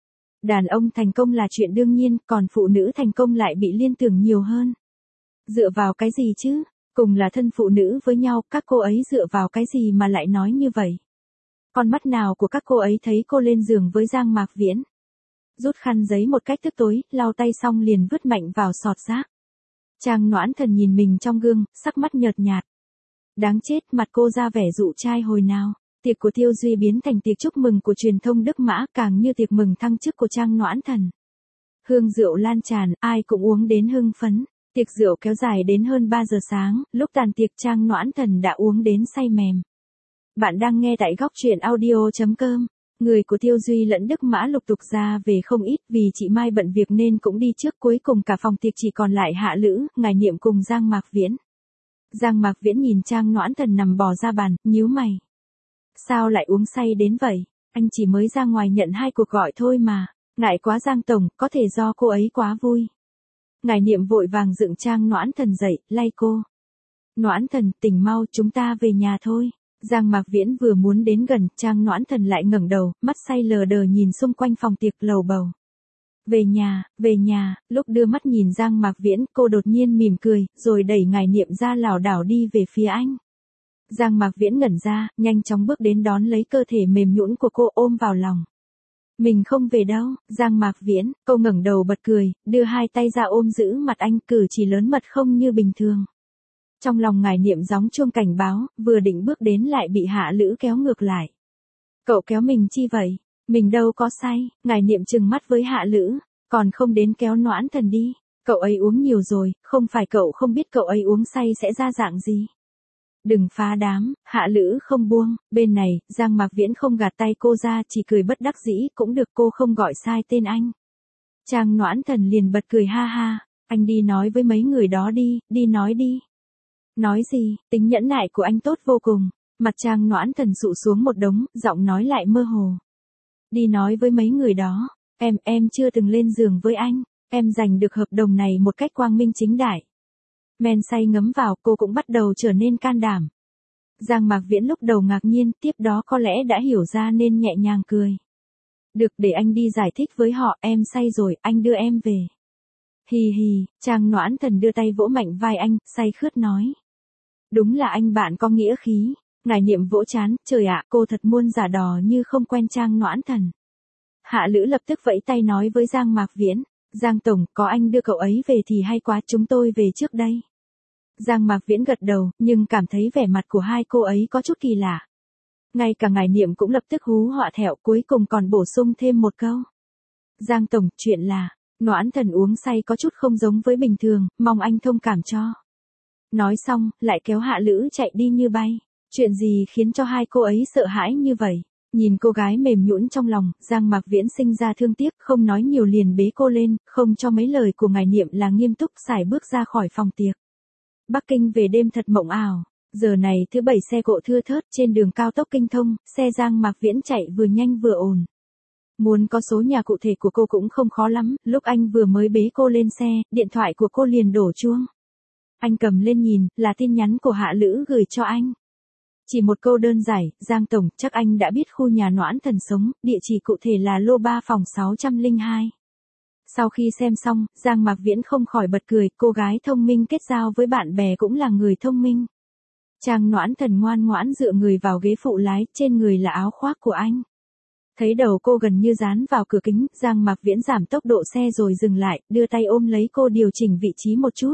Đàn ông thành công là chuyện đương nhiên, còn phụ nữ thành công lại bị liên tưởng nhiều hơn. Dựa vào cái gì chứ? Cùng là thân phụ nữ với nhau, các cô ấy dựa vào cái gì mà lại nói như vậy? Con mắt nào của các cô ấy thấy cô lên giường với Giang Mạc Viễn? Rút khăn giấy một cách tức tối, lau tay xong liền vứt mạnh vào sọt rác. Trang Noãn Thần nhìn mình trong gương, sắc mắt nhợt nhạt. Đáng chết, mặt cô ra vẻ dụ trai hồi nào. Tiệc của Tiêu Duy biến thành tiệc chúc mừng của truyền thông Đức Mã, càng như tiệc mừng thăng chức của Trang Noãn Thần. Hương rượu lan tràn, ai cũng uống đến hưng phấn. Tiệc rượu kéo dài đến hơn ba giờ sáng, lúc tàn tiệc Trang Noãn Thần đã uống đến say mềm. Bạn đang nghe tại góc truyện audio chấm com. Người của Tiêu Duy lẫn Đức Mã lục tục ra về không ít, vì chị Mai bận việc nên cũng đi trước, cuối cùng cả phòng tiệc chỉ còn lại Hạ Lữ, Ngải Niệm cùng Giang Mạc Viễn. Giang Mạc Viễn nhìn Trang Noãn Thần nằm bò ra bàn, nhíu mày. Sao lại uống say đến vậy? Anh chỉ mới ra ngoài nhận hai cuộc gọi thôi mà. Ngại quá Giang Tổng, có thể do cô ấy quá vui. Ngải Niệm vội vàng dựng Trang Noãn Thần dậy, lay cô. Noãn Thần, tỉnh mau, chúng ta về nhà thôi. Giang Mạc Viễn vừa muốn đến gần, Trang Noãn Thần lại ngẩng đầu, mắt say lờ đờ nhìn xung quanh phòng tiệc, lầu bầu. Về nhà, về nhà, lúc đưa mắt nhìn Giang Mạc Viễn, cô đột nhiên mỉm cười, rồi đẩy Ngải Niệm ra lảo đảo đi về phía anh. Giang Mạc Viễn ngẩn ra, nhanh chóng bước đến đón lấy cơ thể mềm nhũn của cô ôm vào lòng. Mình không về đâu, Giang Mạc Viễn, cô ngẩng đầu bật cười, đưa hai tay ra ôm giữ mặt anh, cử chỉ lớn mật không như bình thường. Trong lòng Ngải Niệm gióng chuông cảnh báo, vừa định bước đến lại bị Hạ Lữ kéo ngược lại. Cậu kéo mình chi vậy? Mình đâu có say. Ngải Niệm trừng mắt với Hạ Lữ, còn không đến kéo Noãn Thần đi. Cậu ấy uống nhiều rồi, không phải cậu không biết cậu ấy uống say sẽ ra dạng gì. Đừng phá đám, Hạ Lữ không buông, bên này, Giang Mạc Viễn không gạt tay cô ra, chỉ cười bất đắc dĩ, cũng được, cô không gọi sai tên anh. Trang Noãn Thần liền bật cười ha ha, anh đi nói với mấy người đó đi, đi nói đi. Nói gì, tính nhẫn nại của anh tốt vô cùng, mặt Trang Noãn Thần sụ xuống một đống, giọng nói lại mơ hồ. Đi nói với mấy người đó, em, em chưa từng lên giường với anh, em giành được hợp đồng này một cách quang minh chính đại. Men say ngấm vào, cô cũng bắt đầu trở nên can đảm. Giang Mạc Viễn lúc đầu ngạc nhiên, tiếp đó có lẽ đã hiểu ra nên nhẹ nhàng cười. Được, để anh đi giải thích với họ, em say rồi, anh đưa em về. Hì hì, Trang Noãn Thần đưa tay vỗ mạnh vai anh, say khướt nói. Đúng là anh bạn có nghĩa khí. Ngải Niệm vỗ chán, trời ạ, cô thật muôn giả đò như không quen Trang Noãn Thần. Hạ Lữ lập tức vẫy tay nói với Giang Mạc Viễn, Giang Tổng, có anh đưa cậu ấy về thì hay quá, chúng tôi về trước đây. Giang Mạc Viễn gật đầu, nhưng cảm thấy vẻ mặt của hai cô ấy có chút kỳ lạ. Ngay cả ngài Niệm cũng lập tức hú họa thẹo, cuối cùng còn bổ sung thêm một câu. Giang Tổng, chuyện là, Noãn Thần uống say có chút không giống với bình thường, mong anh thông cảm cho. Nói xong, lại kéo Hạ Lữ chạy đi như bay. Chuyện gì khiến cho hai cô ấy sợ hãi như vậy? Nhìn cô gái mềm nhũn trong lòng, Giang Mạc Viễn sinh ra thương tiếc, không nói nhiều liền bế cô lên, không cho mấy lời của ngài Niệm là nghiêm túc xài bước ra khỏi phòng tiệc. Bắc Kinh về đêm thật mộng ảo. Giờ này thứ bảy xe cộ thưa thớt trên đường cao tốc Kinh Thông, xe Giang Mạc Viễn chạy vừa nhanh vừa ổn. Muốn có số nhà cụ thể của cô cũng không khó lắm, lúc anh vừa mới bế cô lên xe, điện thoại của cô liền đổ chuông. Anh cầm lên nhìn, là tin nhắn của Hạ Lữ gửi cho anh. Chỉ một câu đơn giản, Giang Tổng, chắc anh đã biết khu nhà Noãn Thần sống, địa chỉ cụ thể là lô ba phòng sáu không hai. Sau khi xem xong, Giang Mạc Viễn không khỏi bật cười, cô gái thông minh kết giao với bạn bè cũng là người thông minh. Trang Noãn Thần ngoan ngoãn dựa người vào ghế phụ lái, trên người là áo khoác của anh. Thấy đầu cô gần như dán vào cửa kính, Giang Mạc Viễn giảm tốc độ xe rồi dừng lại, đưa tay ôm lấy cô điều chỉnh vị trí một chút.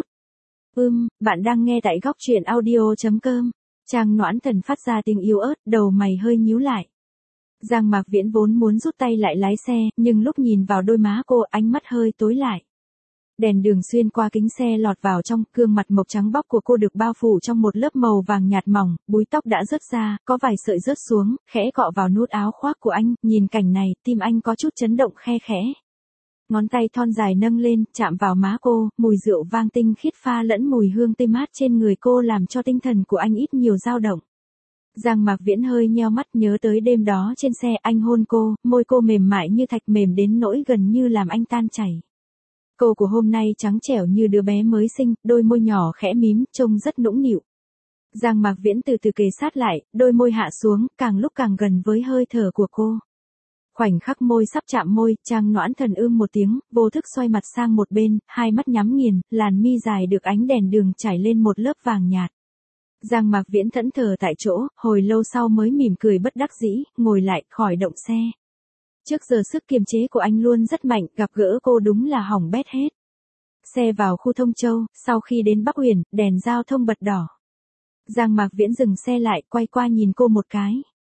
Ừm, bạn đang nghe tại góc truyện audio chấm com. Trang Noãn Thần phát ra tiếng yếu ớt, đầu mày hơi nhíu lại. Giang Mạc Viễn vốn muốn rút tay lại lái xe, nhưng lúc nhìn vào đôi má cô, ánh mắt hơi tối lại. Đèn đường xuyên qua kính xe lọt vào trong, gương mặt mộc trắng bóc của cô được bao phủ trong một lớp màu vàng nhạt mỏng, búi tóc đã rớt ra, có vài sợi rớt xuống, khẽ cọ vào nút áo khoác của anh, nhìn cảnh này, tim anh có chút chấn động khe khẽ. Ngón tay thon dài nâng lên, chạm vào má cô, mùi rượu vang tinh khiết pha lẫn mùi hương tươi mát trên người cô làm cho tinh thần của anh ít nhiều dao động. Giang Mạc Viễn hơi nheo mắt nhớ tới đêm đó trên xe anh hôn cô, môi cô mềm mại như thạch mềm đến nỗi gần như làm anh tan chảy. Cô của hôm nay trắng trẻo như đứa bé mới sinh, đôi môi nhỏ khẽ mím, trông rất nũng nịu. Giang Mạc Viễn từ từ kề sát lại, đôi môi hạ xuống, càng lúc càng gần với hơi thở của cô. Khoảnh khắc môi sắp chạm môi, Trang Noãn Thần ưm một tiếng, vô thức xoay mặt sang một bên, hai mắt nhắm nghiền, làn mi dài được ánh đèn đường trải lên một lớp vàng nhạt. Giang Mạc Viễn thẫn thờ tại chỗ, hồi lâu sau mới mỉm cười bất đắc dĩ, ngồi lại, khỏi động xe. Trước giờ sức kiềm chế của anh luôn rất mạnh, gặp gỡ cô đúng là hỏng bét hết. Xe vào khu Thông Châu, sau khi đến Bắc Uyển, đèn giao thông bật đỏ. Giang Mạc Viễn dừng xe lại, quay qua nhìn cô một cái.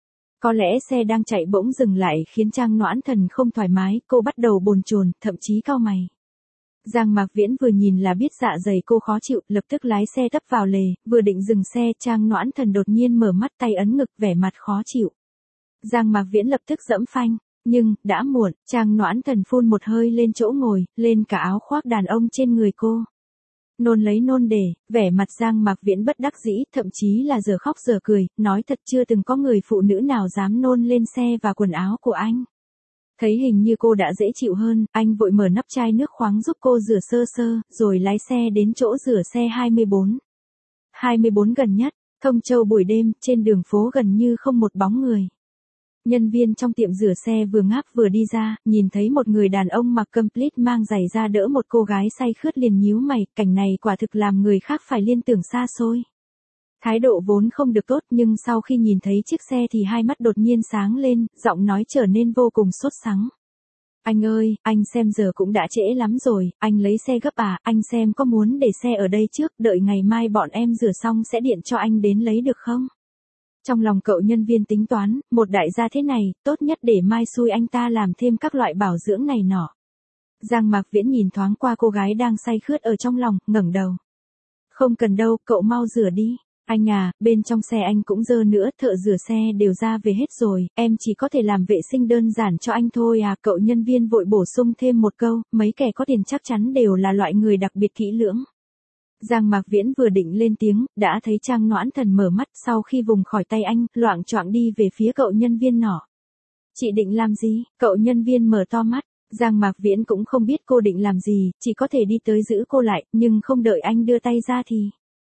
Có lẽ xe đang chạy bỗng dừng lại khiến Trang Noãn Thần không thoải mái, cô bắt đầu bồn chồn, thậm chí cau mày. Giang Mạc Viễn vừa nhìn là biết dạ dày cô khó chịu, lập tức lái xe tấp vào lề, vừa định dừng xe, Trang Noãn Thần đột nhiên mở mắt, tay ấn ngực, vẻ mặt khó chịu. Giang Mạc Viễn lập tức giẫm phanh, nhưng, đã muộn, Trang Noãn Thần phun một hơi lên chỗ ngồi, lên cả áo khoác đàn ông trên người cô. Nôn lấy nôn để, vẻ mặt Giang Mạc Viễn bất đắc dĩ, thậm chí là giờ khóc giờ cười, nói thật chưa từng có người phụ nữ nào dám nôn lên xe và quần áo của anh. Thấy hình như cô đã dễ chịu hơn, anh vội mở nắp chai nước khoáng giúp cô rửa sơ sơ, rồi lái xe đến chỗ rửa xe hai mươi bốn. hai mươi bốn gần nhất, Thông Châu buổi đêm, trên đường phố gần như không một bóng người. Nhân viên trong tiệm rửa xe vừa ngáp vừa đi ra, nhìn thấy một người đàn ông mặc complete mang giày ra đỡ một cô gái say khướt liền nhíu mày, cảnh này quả thực làm người khác phải liên tưởng xa xôi. Thái độ vốn không được tốt nhưng sau khi nhìn thấy chiếc xe thì hai mắt đột nhiên sáng lên, giọng nói trở nên vô cùng sốt sắng. Anh ơi, anh xem giờ cũng đã trễ lắm rồi, anh lấy xe gấp à, anh xem có muốn để xe ở đây trước, đợi ngày mai bọn em rửa xong sẽ điện cho anh đến lấy được không? Trong lòng cậu nhân viên tính toán, một đại gia thế này, tốt nhất để mai xui anh ta làm thêm các loại bảo dưỡng này nọ. Giang Mạc Viễn nhìn thoáng qua cô gái đang say khướt ở trong lòng, ngẩng đầu. Không cần đâu, cậu mau rửa đi. Anh à, bên trong xe anh cũng dơ nữa, thợ rửa xe đều ra về hết rồi, em chỉ có thể làm vệ sinh đơn giản cho anh thôi à. Cậu nhân viên vội bổ sung thêm một câu, mấy kẻ có tiền chắc chắn đều là loại người đặc biệt kỹ lưỡng. Giang Mạc Viễn vừa định lên tiếng, đã thấy Trang Noãn Thần mở mắt sau khi vùng khỏi tay anh, loạng choạng đi về phía cậu nhân viên nọ. Chị định làm gì? Cậu nhân viên mở to mắt, Giang Mạc Viễn cũng không biết cô định làm gì, chỉ có thể đi tới giữ cô lại, nhưng không đợi anh đưa tay ra thì.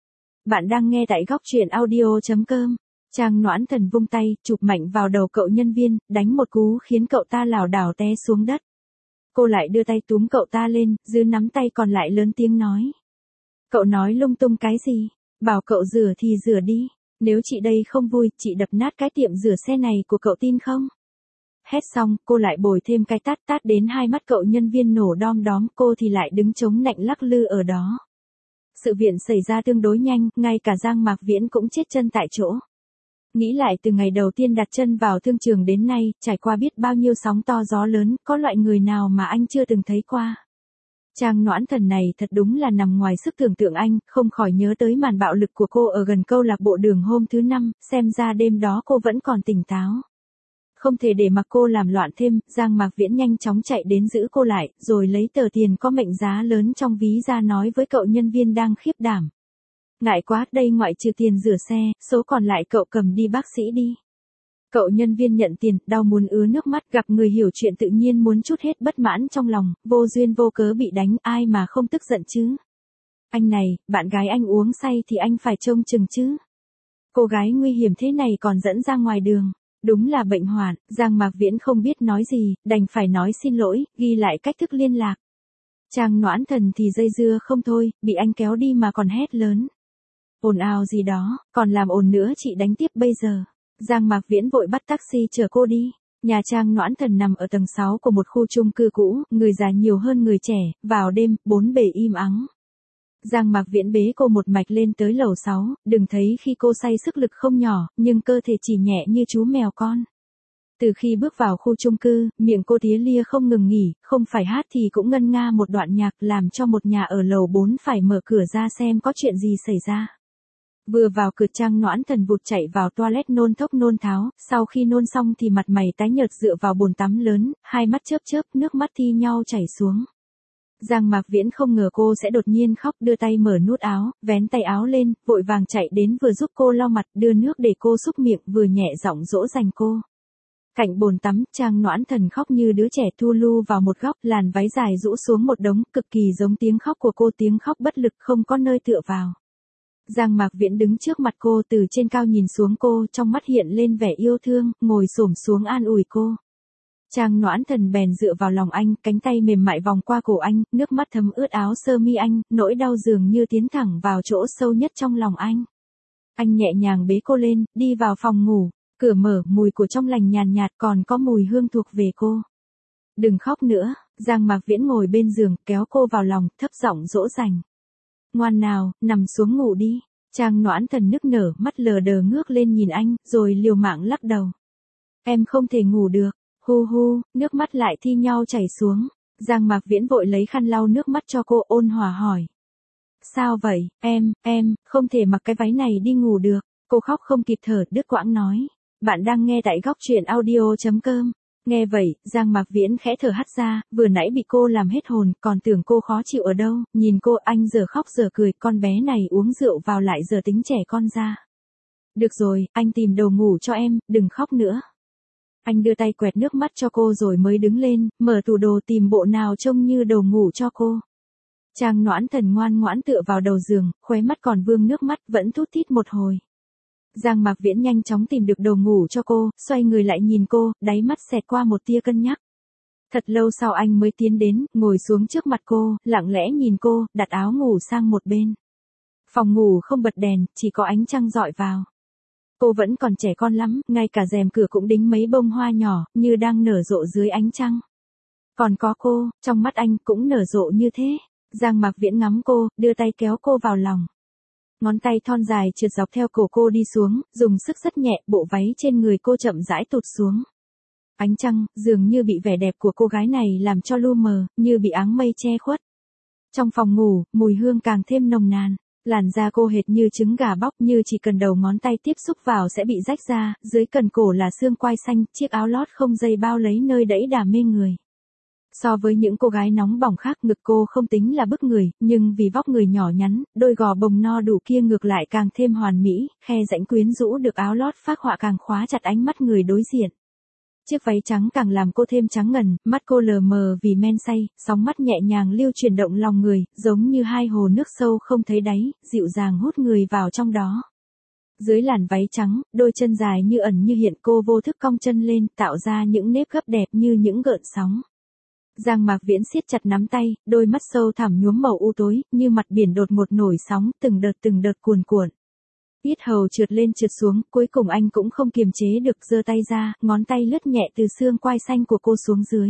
Bạn đang nghe tại góc truyện audio chấm com. Trang Noãn Thần vung tay, chụp mạnh vào đầu cậu nhân viên, đánh một cú khiến cậu ta lảo đảo té xuống đất. Cô lại đưa tay túm cậu ta lên, giữ nắm tay còn lại lớn tiếng nói. Cậu nói lung tung cái gì? Bảo cậu rửa thì rửa đi. Nếu chị đây không vui, chị đập nát cái tiệm rửa xe này của cậu tin không? Hét xong, cô lại bồi thêm cái tát tát đến hai mắt cậu nhân viên nổ đom đóm, cô thì lại đứng chống nạnh lắc lư ở đó. Sự việc xảy ra tương đối nhanh, ngay cả Giang Mạc Viễn cũng chết chân tại chỗ. Nghĩ lại từ ngày đầu tiên đặt chân vào thương trường đến nay, trải qua biết bao nhiêu sóng to gió lớn, có loại người nào mà anh chưa từng thấy qua. Trang Noãn Thần này thật đúng là nằm ngoài sức tưởng tượng anh, không khỏi nhớ tới màn bạo lực của cô ở gần câu lạc bộ đường hôm thứ năm, xem ra đêm đó cô vẫn còn tỉnh táo. Không thể để mặc cô làm loạn thêm, Giang Mạc Viễn nhanh chóng chạy đến giữ cô lại, rồi lấy tờ tiền có mệnh giá lớn trong ví ra nói với cậu nhân viên đang khiếp đảm. Ngại quá, đây ngoại trừ tiền rửa xe, số còn lại cậu cầm đi bác sĩ đi. Cậu nhân viên nhận tiền, đau muốn ứa nước mắt, gặp người hiểu chuyện tự nhiên muốn trút hết bất mãn trong lòng, vô duyên vô cớ bị đánh, ai mà không tức giận chứ. Anh này, bạn gái anh uống say thì anh phải trông chừng chứ. Cô gái nguy hiểm thế này còn dẫn ra ngoài đường. Đúng là bệnh hoạn, Giang Mạc Viễn không biết nói gì, đành phải nói xin lỗi, ghi lại cách thức liên lạc. Trang Noãn Thần thì dây dưa không thôi, bị anh kéo đi mà còn hét lớn. Ồn ào gì đó, còn làm ồn nữa chị đánh tiếp bây giờ. Giang Mạc Viễn vội bắt taxi chở cô đi. Nhà Trang Noãn Thần nằm ở tầng sáu của một khu chung cư cũ, người già nhiều hơn người trẻ, vào đêm, bốn bề im ắng. Giang Mạc Viễn bế cô một mạch lên tới lầu sáu, đừng thấy khi cô say sức lực không nhỏ, nhưng cơ thể chỉ nhẹ như chú mèo con. Từ khi bước vào khu chung cư, miệng cô tía lia không ngừng nghỉ, không phải hát thì cũng ngân nga một đoạn nhạc làm cho một nhà ở lầu bốn phải mở cửa ra xem có chuyện gì xảy ra. Vừa vào cửa Trang Noãn Thần vụt chạy vào toilet nôn thốc nôn tháo, sau khi nôn xong thì mặt mày tái nhợt dựa vào bồn tắm lớn, hai mắt chớp chớp, nước mắt thi nhau chảy xuống. Giang Mạc Viễn không ngờ cô sẽ đột nhiên khóc, đưa tay mở nút áo, vén tay áo lên, vội vàng chạy đến vừa giúp cô lau mặt, đưa nước để cô súc miệng, vừa nhẹ giọng dỗ dành cô. Cạnh bồn tắm, Trang Noãn Thần khóc như đứa trẻ thu lu vào một góc, làn váy dài rũ xuống một đống, cực kỳ giống tiếng khóc của cô, tiếng khóc bất lực không có nơi tựa vào. Giang Mạc Viễn đứng trước mặt cô, từ trên cao nhìn xuống cô, trong mắt hiện lên vẻ yêu thương, ngồi xổm xuống an ủi cô. Trang Noãn Thần bèn dựa vào lòng anh, cánh tay mềm mại vòng qua cổ anh, nước mắt thấm ướt áo sơ mi anh, nỗi đau dường như tiến thẳng vào chỗ sâu nhất trong lòng anh. Anh nhẹ nhàng bế cô lên, đi vào phòng ngủ, cửa mở, mùi của trong lành nhàn nhạt, còn có mùi hương thuộc về cô. Đừng khóc nữa, Giang Mạc Viễn ngồi bên giường, kéo cô vào lòng, thấp giọng dỗ dành. Ngoan nào, nằm xuống ngủ đi. Trang Noãn Thần nức nở, mắt lờ đờ ngước lên nhìn anh, rồi liều mạng lắc đầu. Em không thể ngủ được. Hu hu, nước mắt lại thi nhau chảy xuống. Giang Mạc Viễn vội lấy khăn lau nước mắt cho cô, ôn hòa hỏi. Sao vậy, em, em, không thể mặc cái váy này đi ngủ được. Cô khóc không kịp thở, đứt quãng nói. Bạn đang nghe tại góc truyện audio chấm com. Nghe vậy, Giang Mạc Viễn khẽ thở hắt ra, vừa nãy bị cô làm hết hồn, còn tưởng cô khó chịu ở đâu, nhìn cô anh giờ khóc giờ cười, con bé này uống rượu vào lại giờ tính trẻ con ra. Được rồi, anh tìm đồ ngủ cho em, đừng khóc nữa. Anh đưa tay quẹt nước mắt cho cô rồi mới đứng lên, mở tủ đồ tìm bộ nào trông như đồ ngủ cho cô. Trang Noãn Thần ngoan ngoãn tựa vào đầu giường, khóe mắt còn vương nước mắt, vẫn thút thít một hồi. Giang Mạc Viễn nhanh chóng tìm được đồ ngủ cho cô, xoay người lại nhìn cô, đáy mắt xẹt qua một tia cân nhắc. Thật lâu sau anh mới tiến đến, ngồi xuống trước mặt cô, lặng lẽ nhìn cô, đặt áo ngủ sang một bên. Phòng ngủ không bật đèn, chỉ có ánh trăng rọi vào. Cô vẫn còn trẻ con lắm, ngay cả rèm cửa cũng đính mấy bông hoa nhỏ, như đang nở rộ dưới ánh trăng. Còn có cô, trong mắt anh cũng nở rộ như thế. Giang Mạc Viễn ngắm cô, đưa tay kéo cô vào lòng. Ngón tay thon dài trượt dọc theo cổ cô đi xuống, dùng sức rất nhẹ, bộ váy trên người cô chậm rãi tụt xuống. Ánh trăng, dường như bị vẻ đẹp của cô gái này làm cho lu mờ, như bị áng mây che khuất. Trong phòng ngủ, mùi hương càng thêm nồng nàn. Làn da cô hệt như trứng gà bóc, như chỉ cần đầu ngón tay tiếp xúc vào sẽ bị rách ra, dưới cần cổ là xương quai xanh, chiếc áo lót không dây bao lấy nơi đẫy đà mê người. So với những cô gái nóng bỏng khác, ngực cô không tính là bức người, nhưng vì vóc người nhỏ nhắn, đôi gò bồng no đủ kia ngược lại càng thêm hoàn mỹ, khe rãnh quyến rũ được áo lót phác họa càng khóa chặt ánh mắt người đối diện. Chiếc váy trắng càng làm cô thêm trắng ngần, mắt cô lờ mờ vì men say, sóng mắt nhẹ nhàng lưu chuyển động lòng người, giống như hai hồ nước sâu không thấy đáy, dịu dàng hút người vào trong đó. Dưới làn váy trắng, đôi chân dài như ẩn như hiện, cô vô thức cong chân lên, tạo ra những nếp gấp đẹp như những gợn sóng. Giang Mạc Viễn siết chặt nắm tay, đôi mắt sâu thẳm nhuốm màu u tối, như mặt biển đột ngột nổi sóng, từng đợt từng đợt cuồn cuộn. Yết hầu trượt lên trượt xuống, cuối cùng anh cũng không kiềm chế được giơ tay ra, ngón tay lướt nhẹ từ xương quai xanh của cô xuống dưới.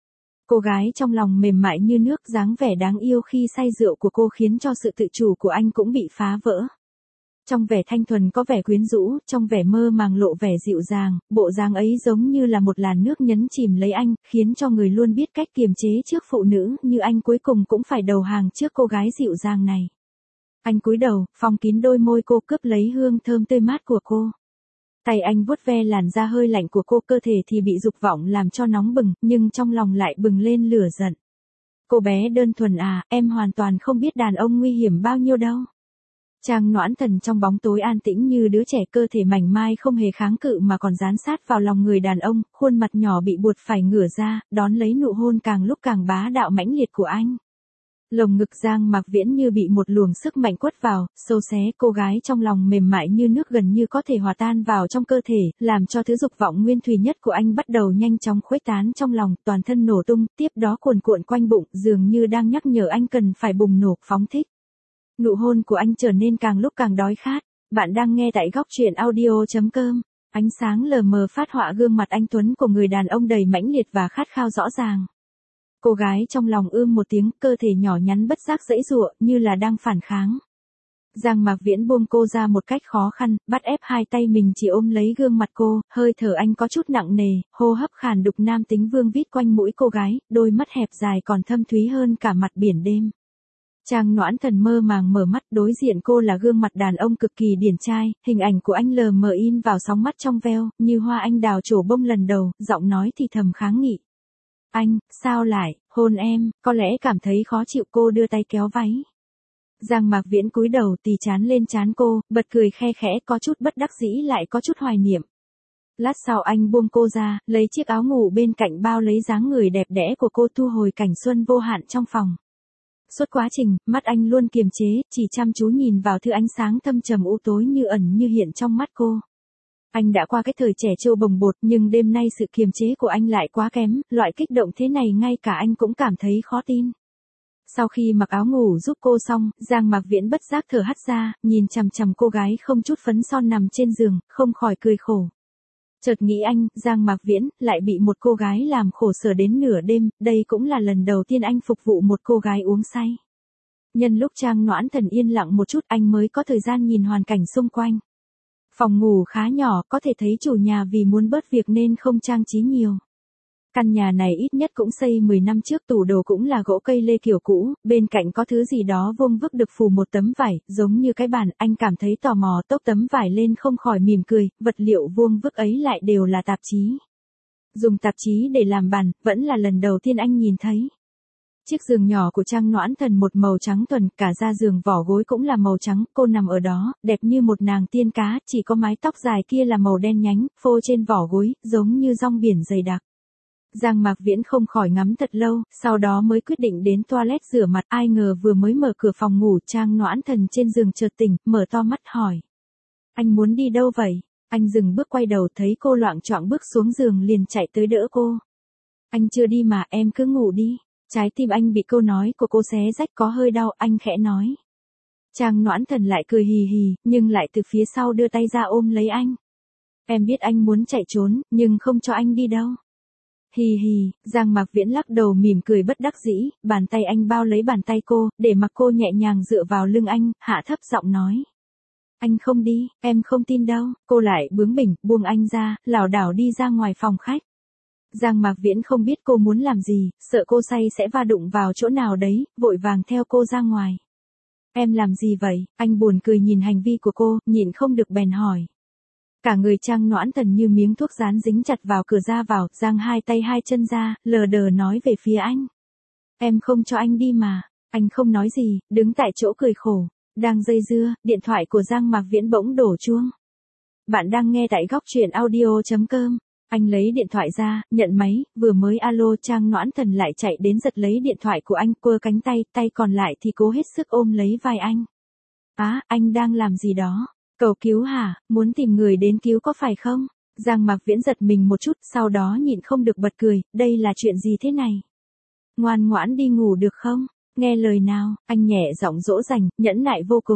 Cô gái trong lòng mềm mại như nước, dáng vẻ đáng yêu khi say rượu của cô khiến cho sự tự chủ của anh cũng bị phá vỡ. Trong vẻ thanh thuần có vẻ quyến rũ, trong vẻ mơ màng lộ vẻ dịu dàng, bộ dáng ấy giống như là một làn nước nhấn chìm lấy anh, khiến cho người luôn biết cách kiềm chế trước phụ nữ như anh cuối cùng cũng phải đầu hàng trước cô gái dịu dàng này. Anh cúi đầu, phong kín đôi môi cô, cướp lấy hương thơm tươi mát của cô. Tay anh vuốt ve làn da hơi lạnh của cô, cơ thể thì bị dục vọng làm cho nóng bừng, nhưng trong lòng lại bừng lên lửa giận. Cô bé đơn thuần à, em hoàn toàn không biết đàn ông nguy hiểm bao nhiêu đâu. Trang Noãn Thần trong bóng tối an tĩnh như đứa trẻ, cơ thể mảnh mai không hề kháng cự mà còn dán sát vào lòng người đàn ông, khuôn mặt nhỏ bị buộc phải ngửa ra, đón lấy nụ hôn càng lúc càng bá đạo mãnh liệt của anh. Lồng ngực Giang Mạc Viễn như bị một luồng sức mạnh quất vào, sâu xé, cô gái trong lòng mềm mại như nước gần như có thể hòa tan vào trong cơ thể, làm cho thứ dục vọng nguyên thủy nhất của anh bắt đầu nhanh chóng khuếch tán trong lòng, toàn thân nổ tung, tiếp đó cuồn cuộn quanh bụng, dường như đang nhắc nhở anh cần phải bùng nổ, phóng thích. Nụ hôn của anh trở nên càng lúc càng đói khát. Bạn đang nghe tại góc truyện audio chấm com. Ánh sáng lờ mờ phát họa gương mặt anh tuấn của người đàn ông đầy mãnh liệt và khát khao rõ ràng. Cô gái trong lòng ưm một tiếng, cơ thể nhỏ nhắn bất giác giãy giụa như là đang phản kháng. Giang Mạc Viễn buông cô ra một cách khó khăn, bắt ép hai tay mình chỉ ôm lấy gương mặt cô, hơi thở anh có chút nặng nề, hô hấp khàn đục nam tính vương vít quanh mũi cô gái, đôi mắt hẹp dài còn thâm thúy hơn cả mặt biển đêm. Trang Noãn Thần mơ màng mở mắt, đối diện cô là gương mặt đàn ông cực kỳ điển trai, hình ảnh của anh lờ mờ in vào sóng mắt trong veo, như hoa anh đào trổ bông lần đầu, giọng nói thì thầm kháng nghị. Anh, sao lại, hôn em, có lẽ cảm thấy khó chịu, cô đưa tay kéo váy. Giang Mạc Viễn cúi đầu tì chán lên trán cô, bật cười khe khẽ, có chút bất đắc dĩ lại có chút hoài niệm. Lát sau anh buông cô ra, lấy chiếc áo ngủ bên cạnh bao lấy dáng người đẹp đẽ của cô, thu hồi cảnh xuân vô hạn trong phòng. Suốt quá trình, mắt anh luôn kiềm chế, chỉ chăm chú nhìn vào thứ ánh sáng thâm trầm u tối như ẩn như hiện trong mắt cô. Anh đã qua cái thời trẻ trâu bồng bột, nhưng đêm nay sự kiềm chế của anh lại quá kém, loại kích động thế này ngay cả anh cũng cảm thấy khó tin. Sau khi mặc áo ngủ giúp cô xong, Giang Mạc Viễn bất giác thở hắt ra, nhìn chằm chằm cô gái không chút phấn son nằm trên giường, không khỏi cười khổ. Chợt nghĩ anh, Giang Mạc Viễn, lại bị một cô gái làm khổ sở đến nửa đêm, đây cũng là lần đầu tiên anh phục vụ một cô gái uống say. Nhân lúc Trang Noãn Thần yên lặng một chút, anh mới có thời gian nhìn hoàn cảnh xung quanh. Phòng ngủ khá nhỏ, có thể thấy chủ nhà vì muốn bớt việc nên không trang trí nhiều. Căn nhà này ít nhất cũng xây mười năm trước, tủ đồ cũng là gỗ cây lê kiểu cũ, bên cạnh có thứ gì đó vuông vức được phủ một tấm vải, giống như cái bàn, anh cảm thấy tò mò, tốc tấm vải lên không khỏi mỉm cười, vật liệu vuông vức ấy lại đều là tạp chí. Dùng tạp chí để làm bàn, vẫn là lần đầu tiên anh nhìn thấy. Chiếc giường nhỏ của Trang Noãn Thần một màu trắng thuần, cả da giường vỏ gối cũng là màu trắng, cô nằm ở đó, đẹp như một nàng tiên cá, chỉ có mái tóc dài kia là màu đen nhánh, phô trên vỏ gối, giống như rong biển dày đặc. Giang Mạc Viễn không khỏi ngắm thật lâu, sau đó mới quyết định đến toilet rửa mặt, ai ngờ vừa mới mở cửa phòng ngủ, Trang Noãn Thần trên giường chợt tỉnh, mở to mắt hỏi. Anh muốn đi đâu vậy? Anh dừng bước quay đầu thấy cô loạng choạng bước xuống giường liền chạy tới đỡ cô. Anh chưa đi mà, em cứ ngủ đi. Trái tim anh bị câu nói của cô xé rách, có hơi đau, anh khẽ nói. Trang Noãn Thần lại cười hì hì, nhưng lại từ phía sau đưa tay ra ôm lấy anh. Em biết anh muốn chạy trốn, nhưng không cho anh đi đâu. Hì hì, Giang Mạc Viễn lắc đầu mỉm cười bất đắc dĩ, bàn tay anh bao lấy bàn tay cô, để mặc cô nhẹ nhàng dựa vào lưng anh, hạ thấp giọng nói. Anh không đi, em không tin đâu, cô lại bướng bỉnh, buông anh ra, lảo đảo đi ra ngoài phòng khách. Giang Mạc Viễn không biết cô muốn làm gì, sợ cô say sẽ va đụng vào chỗ nào đấy, vội vàng theo cô ra ngoài. Em làm gì vậy? Anh buồn cười nhìn hành vi của cô, nhịn không được bèn hỏi. Cả người Trang Noãn Thần như miếng thuốc dán dính chặt vào cửa ra vào, giang hai tay hai chân ra, lờ đờ nói về phía anh. Em không cho anh đi mà. Anh không nói gì, đứng tại chỗ cười khổ. Đang dây dưa, điện thoại của Giang Mạc Viễn bỗng đổ chuông. Bạn đang nghe tại góc truyện audio chấm com. Anh lấy điện thoại ra, nhận máy, vừa mới alo, Trang Noãn Thần lại chạy đến giật lấy điện thoại của anh, quơ cánh tay, tay còn lại thì cố hết sức ôm lấy vai anh. Á, à, anh đang làm gì đó? Cầu cứu hả? Muốn tìm người đến cứu có phải không? Giang Mạc Viễn giật mình một chút, sau đó nhịn không được bật cười, đây là chuyện gì thế này? Ngoan ngoãn đi ngủ được không? Nghe lời nào, anh nhẹ giọng dỗ dành, nhẫn nại vô cùng.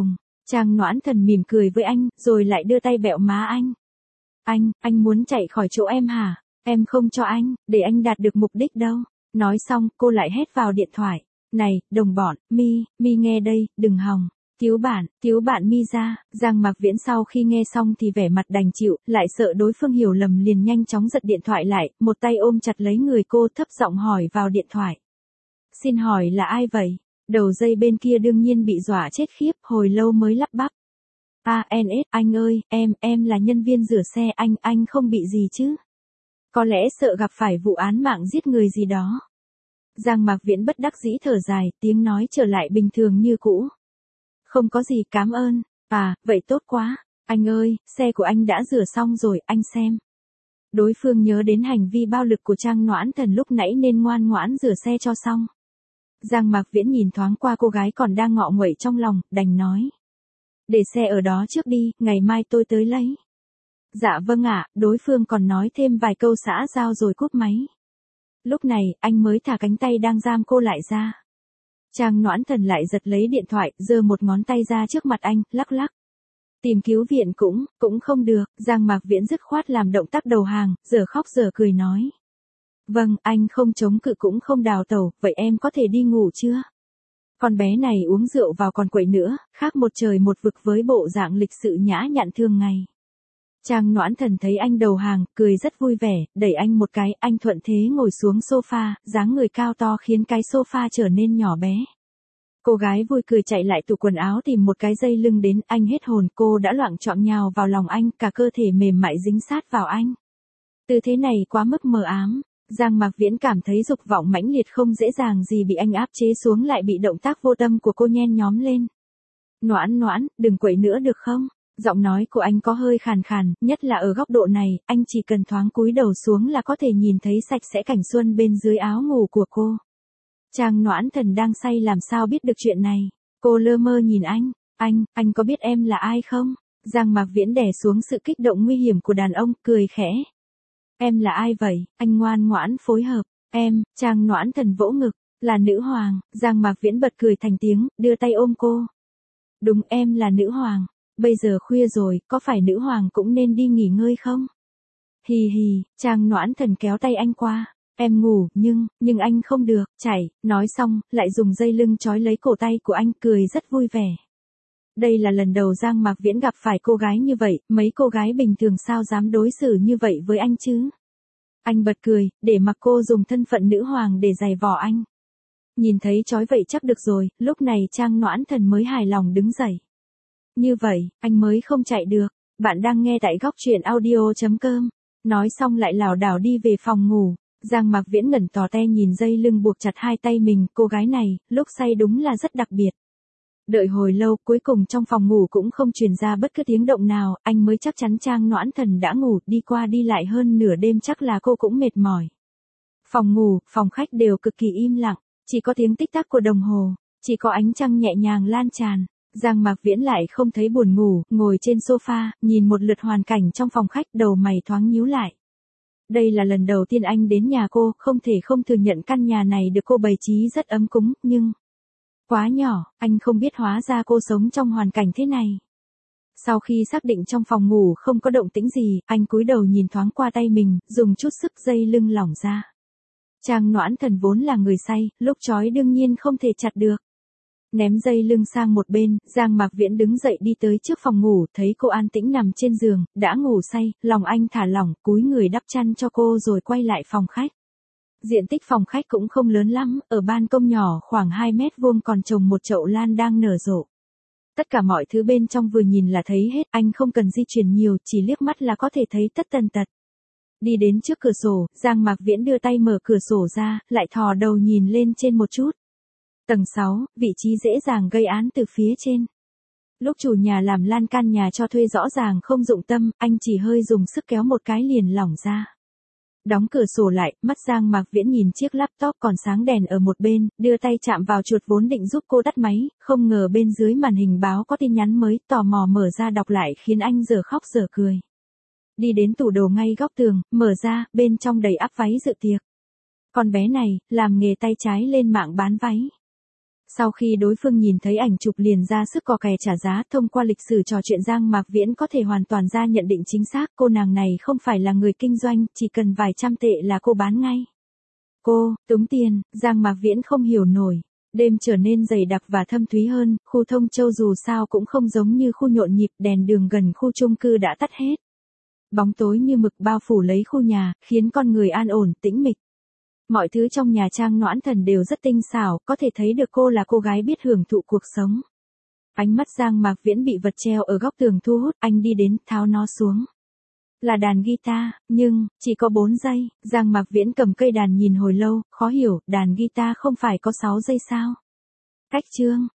Trang Noãn Thần mỉm cười với anh, rồi lại đưa tay bẹo má anh. Anh, anh muốn chạy khỏi chỗ em hả? Em không cho anh, để anh đạt được mục đích đâu. Nói xong, cô lại hét vào điện thoại. Này, đồng bọn, Mi, Mi nghe đây, đừng hòng. Cứu bạn, cứu bạn Mi ra. Giang Mạc Viễn sau khi nghe xong thì vẻ mặt đành chịu, lại sợ đối phương hiểu lầm liền nhanh chóng giật điện thoại lại, một tay ôm chặt lấy người cô thấp giọng hỏi vào điện thoại. Xin hỏi là ai vậy? Đầu dây bên kia đương nhiên bị dọa chết khiếp, hồi lâu mới lắp bắp. a en ét, anh ơi, em, em là nhân viên rửa xe, anh, anh không bị gì chứ? Có lẽ sợ gặp phải vụ án mạng giết người gì đó. Giang Mạc Viễn bất đắc dĩ thở dài, tiếng nói trở lại bình thường như cũ. Không có gì, cảm ơn. À, vậy tốt quá. Anh ơi, xe của anh đã rửa xong rồi, anh xem. Đối phương nhớ đến hành vi bạo lực của Trang Noãn Thần lúc nãy nên ngoan ngoãn rửa xe cho xong. Giang Mạc Viễn nhìn thoáng qua cô gái còn đang ngọ nguậy trong lòng, đành nói. Để xe ở đó trước đi, ngày mai tôi tới lấy. Dạ vâng ạ, đối phương còn nói thêm vài câu xã giao rồi cúp máy. Lúc này, anh mới thả cánh tay đang giam cô lại ra. Trang Noãn Thần lại giật lấy điện thoại, giơ một ngón tay ra trước mặt anh, lắc lắc. Tìm cứu viện cũng, cũng không được, Giang Mạc Viễn dứt khoát làm động tác đầu hàng, giờ khóc giờ cười nói. Vâng, anh không chống cự cũng không đào tẩu, vậy em có thể đi ngủ chưa? Con bé này uống rượu vào còn quậy nữa, khác một trời một vực với bộ dạng lịch sự nhã nhặn thường ngày. Trang Noãn Thần thấy anh đầu hàng, cười rất vui vẻ, đẩy anh một cái, anh thuận thế ngồi xuống sofa, dáng người cao to khiến cái sofa trở nên nhỏ bé. Cô gái vui cười chạy lại tủ quần áo tìm một cái dây lưng đến, anh hết hồn, cô đã loạng choạng nhào vào lòng anh, cả cơ thể mềm mại dính sát vào anh. Tư thế này quá mức mờ ám, Giang Mạc Viễn cảm thấy dục vọng mãnh liệt không dễ dàng gì bị anh áp chế xuống lại bị động tác vô tâm của cô nhen nhóm lên. Noãn Noãn, đừng quậy nữa được không? Giọng nói của anh có hơi khàn khàn, nhất là ở góc độ này, anh chỉ cần thoáng cúi đầu xuống là có thể nhìn thấy sạch sẽ cảnh xuân bên dưới áo ngủ của cô. Trang Noãn Thần đang say làm sao biết được chuyện này. Cô lơ mơ nhìn anh, anh, anh có biết em là ai không? Giang Mạc Viễn đè xuống sự kích động nguy hiểm của đàn ông, cười khẽ. Em là ai vậy? Anh ngoan ngoãn phối hợp. Em, Trang Noãn Thần vỗ ngực, là nữ hoàng. Giang Mạc Viễn bật cười thành tiếng, đưa tay ôm cô. Đúng, em là nữ hoàng. Bây giờ khuya rồi, có phải nữ hoàng cũng nên đi nghỉ ngơi không? Hì hì, Trang Noãn Thần kéo tay anh qua. Em ngủ, nhưng, nhưng anh không được, chảy, nói xong, lại dùng dây lưng trói lấy cổ tay của anh, cười rất vui vẻ. Đây là lần đầu Giang Mạc Viễn gặp phải cô gái như vậy, mấy cô gái bình thường sao dám đối xử như vậy với anh chứ? Anh bật cười, để mặc cô dùng thân phận nữ hoàng để giày vò anh. Nhìn thấy trói vậy chắc được rồi, lúc này Trang Noãn Thần mới hài lòng đứng dậy. Như vậy, anh mới không chạy được. Bạn đang nghe tại góc truyện audio chấm com. Nói xong lại lảo đảo đi về phòng ngủ. Giang Mạc Viễn ngẩn tò te nhìn dây lưng buộc chặt hai tay mình, cô gái này, lúc say đúng là rất đặc biệt. Đợi hồi lâu, cuối cùng trong phòng ngủ cũng không truyền ra bất cứ tiếng động nào, anh mới chắc chắn Trang Noãn Thần đã ngủ, đi qua đi lại hơn nửa đêm chắc là cô cũng mệt mỏi. Phòng ngủ, phòng khách đều cực kỳ im lặng, chỉ có tiếng tích tắc của đồng hồ, chỉ có ánh trăng nhẹ nhàng lan tràn. Giang Mạc Viễn lại không thấy buồn ngủ, ngồi trên sofa, nhìn một lượt hoàn cảnh trong phòng khách, đầu mày thoáng nhíu lại. Đây là lần đầu tiên anh đến nhà cô, không thể không thừa nhận căn nhà này được cô bày trí rất ấm cúng, nhưng... Quá nhỏ, anh không biết hóa ra cô sống trong hoàn cảnh thế này. Sau khi xác định trong phòng ngủ không có động tĩnh gì, anh cúi đầu nhìn thoáng qua tay mình, dùng chút sức dây lưng lỏng ra. Trang Noãn Thần vốn là người say, lúc trói đương nhiên không thể chặt được. Ném dây lưng sang một bên, Giang Mạc Viễn đứng dậy đi tới trước phòng ngủ, thấy cô an tĩnh nằm trên giường, đã ngủ say, lòng anh thả lỏng, cúi người đắp chăn cho cô rồi quay lại phòng khách. Diện tích phòng khách cũng không lớn lắm, ở ban công nhỏ khoảng hai mét vuông còn trồng một chậu lan đang nở rộ. Tất cả mọi thứ bên trong vừa nhìn là thấy hết, anh không cần di chuyển nhiều, chỉ liếc mắt là có thể thấy tất tần tật. Đi đến trước cửa sổ, Giang Mạc Viễn đưa tay mở cửa sổ ra, lại thò đầu nhìn lên trên một chút. Tầng sáu, vị trí dễ dàng gây án từ phía trên. Lúc chủ nhà làm lan can nhà cho thuê rõ ràng không dụng tâm, anh chỉ hơi dùng sức kéo một cái liền lỏng ra. Đóng cửa sổ lại, mắt Giang Mạc Viễn nhìn chiếc laptop còn sáng đèn ở một bên, đưa tay chạm vào chuột vốn định giúp cô tắt máy, không ngờ bên dưới màn hình báo có tin nhắn mới, tò mò mở ra đọc lại khiến anh giờ khóc giờ cười. Đi đến tủ đồ ngay góc tường, mở ra, bên trong đầy ắp váy dự tiệc. Con bé này, làm nghề tay trái lên mạng bán váy. Sau khi đối phương nhìn thấy ảnh chụp liền ra sức cò kè trả giá, thông qua lịch sử trò chuyện Giang Mạc Viễn có thể hoàn toàn ra nhận định chính xác, cô nàng này không phải là người kinh doanh, chỉ cần vài trăm tệ là cô bán ngay. Cô, túng tiền, Giang Mạc Viễn không hiểu nổi. Đêm trở nên dày đặc và thâm thúy hơn, khu Thông Châu dù sao cũng không giống như khu nhộn nhịp, đèn đường gần khu chung cư đã tắt hết. Bóng tối như mực bao phủ lấy khu nhà, khiến con người an ổn, tĩnh mịch. Mọi thứ trong nhà Trang Noãn Thần đều rất tinh xảo, có thể thấy được cô là cô gái biết hưởng thụ cuộc sống. Ánh mắt Giang Mạc Viễn bị vật treo ở góc tường thu hút, anh đi đến, tháo nó xuống. Là đàn guitar, nhưng, chỉ có bốn giây, Giang Mạc Viễn cầm cây đàn nhìn hồi lâu, khó hiểu, đàn guitar không phải có sáu giây sao? Cách chương,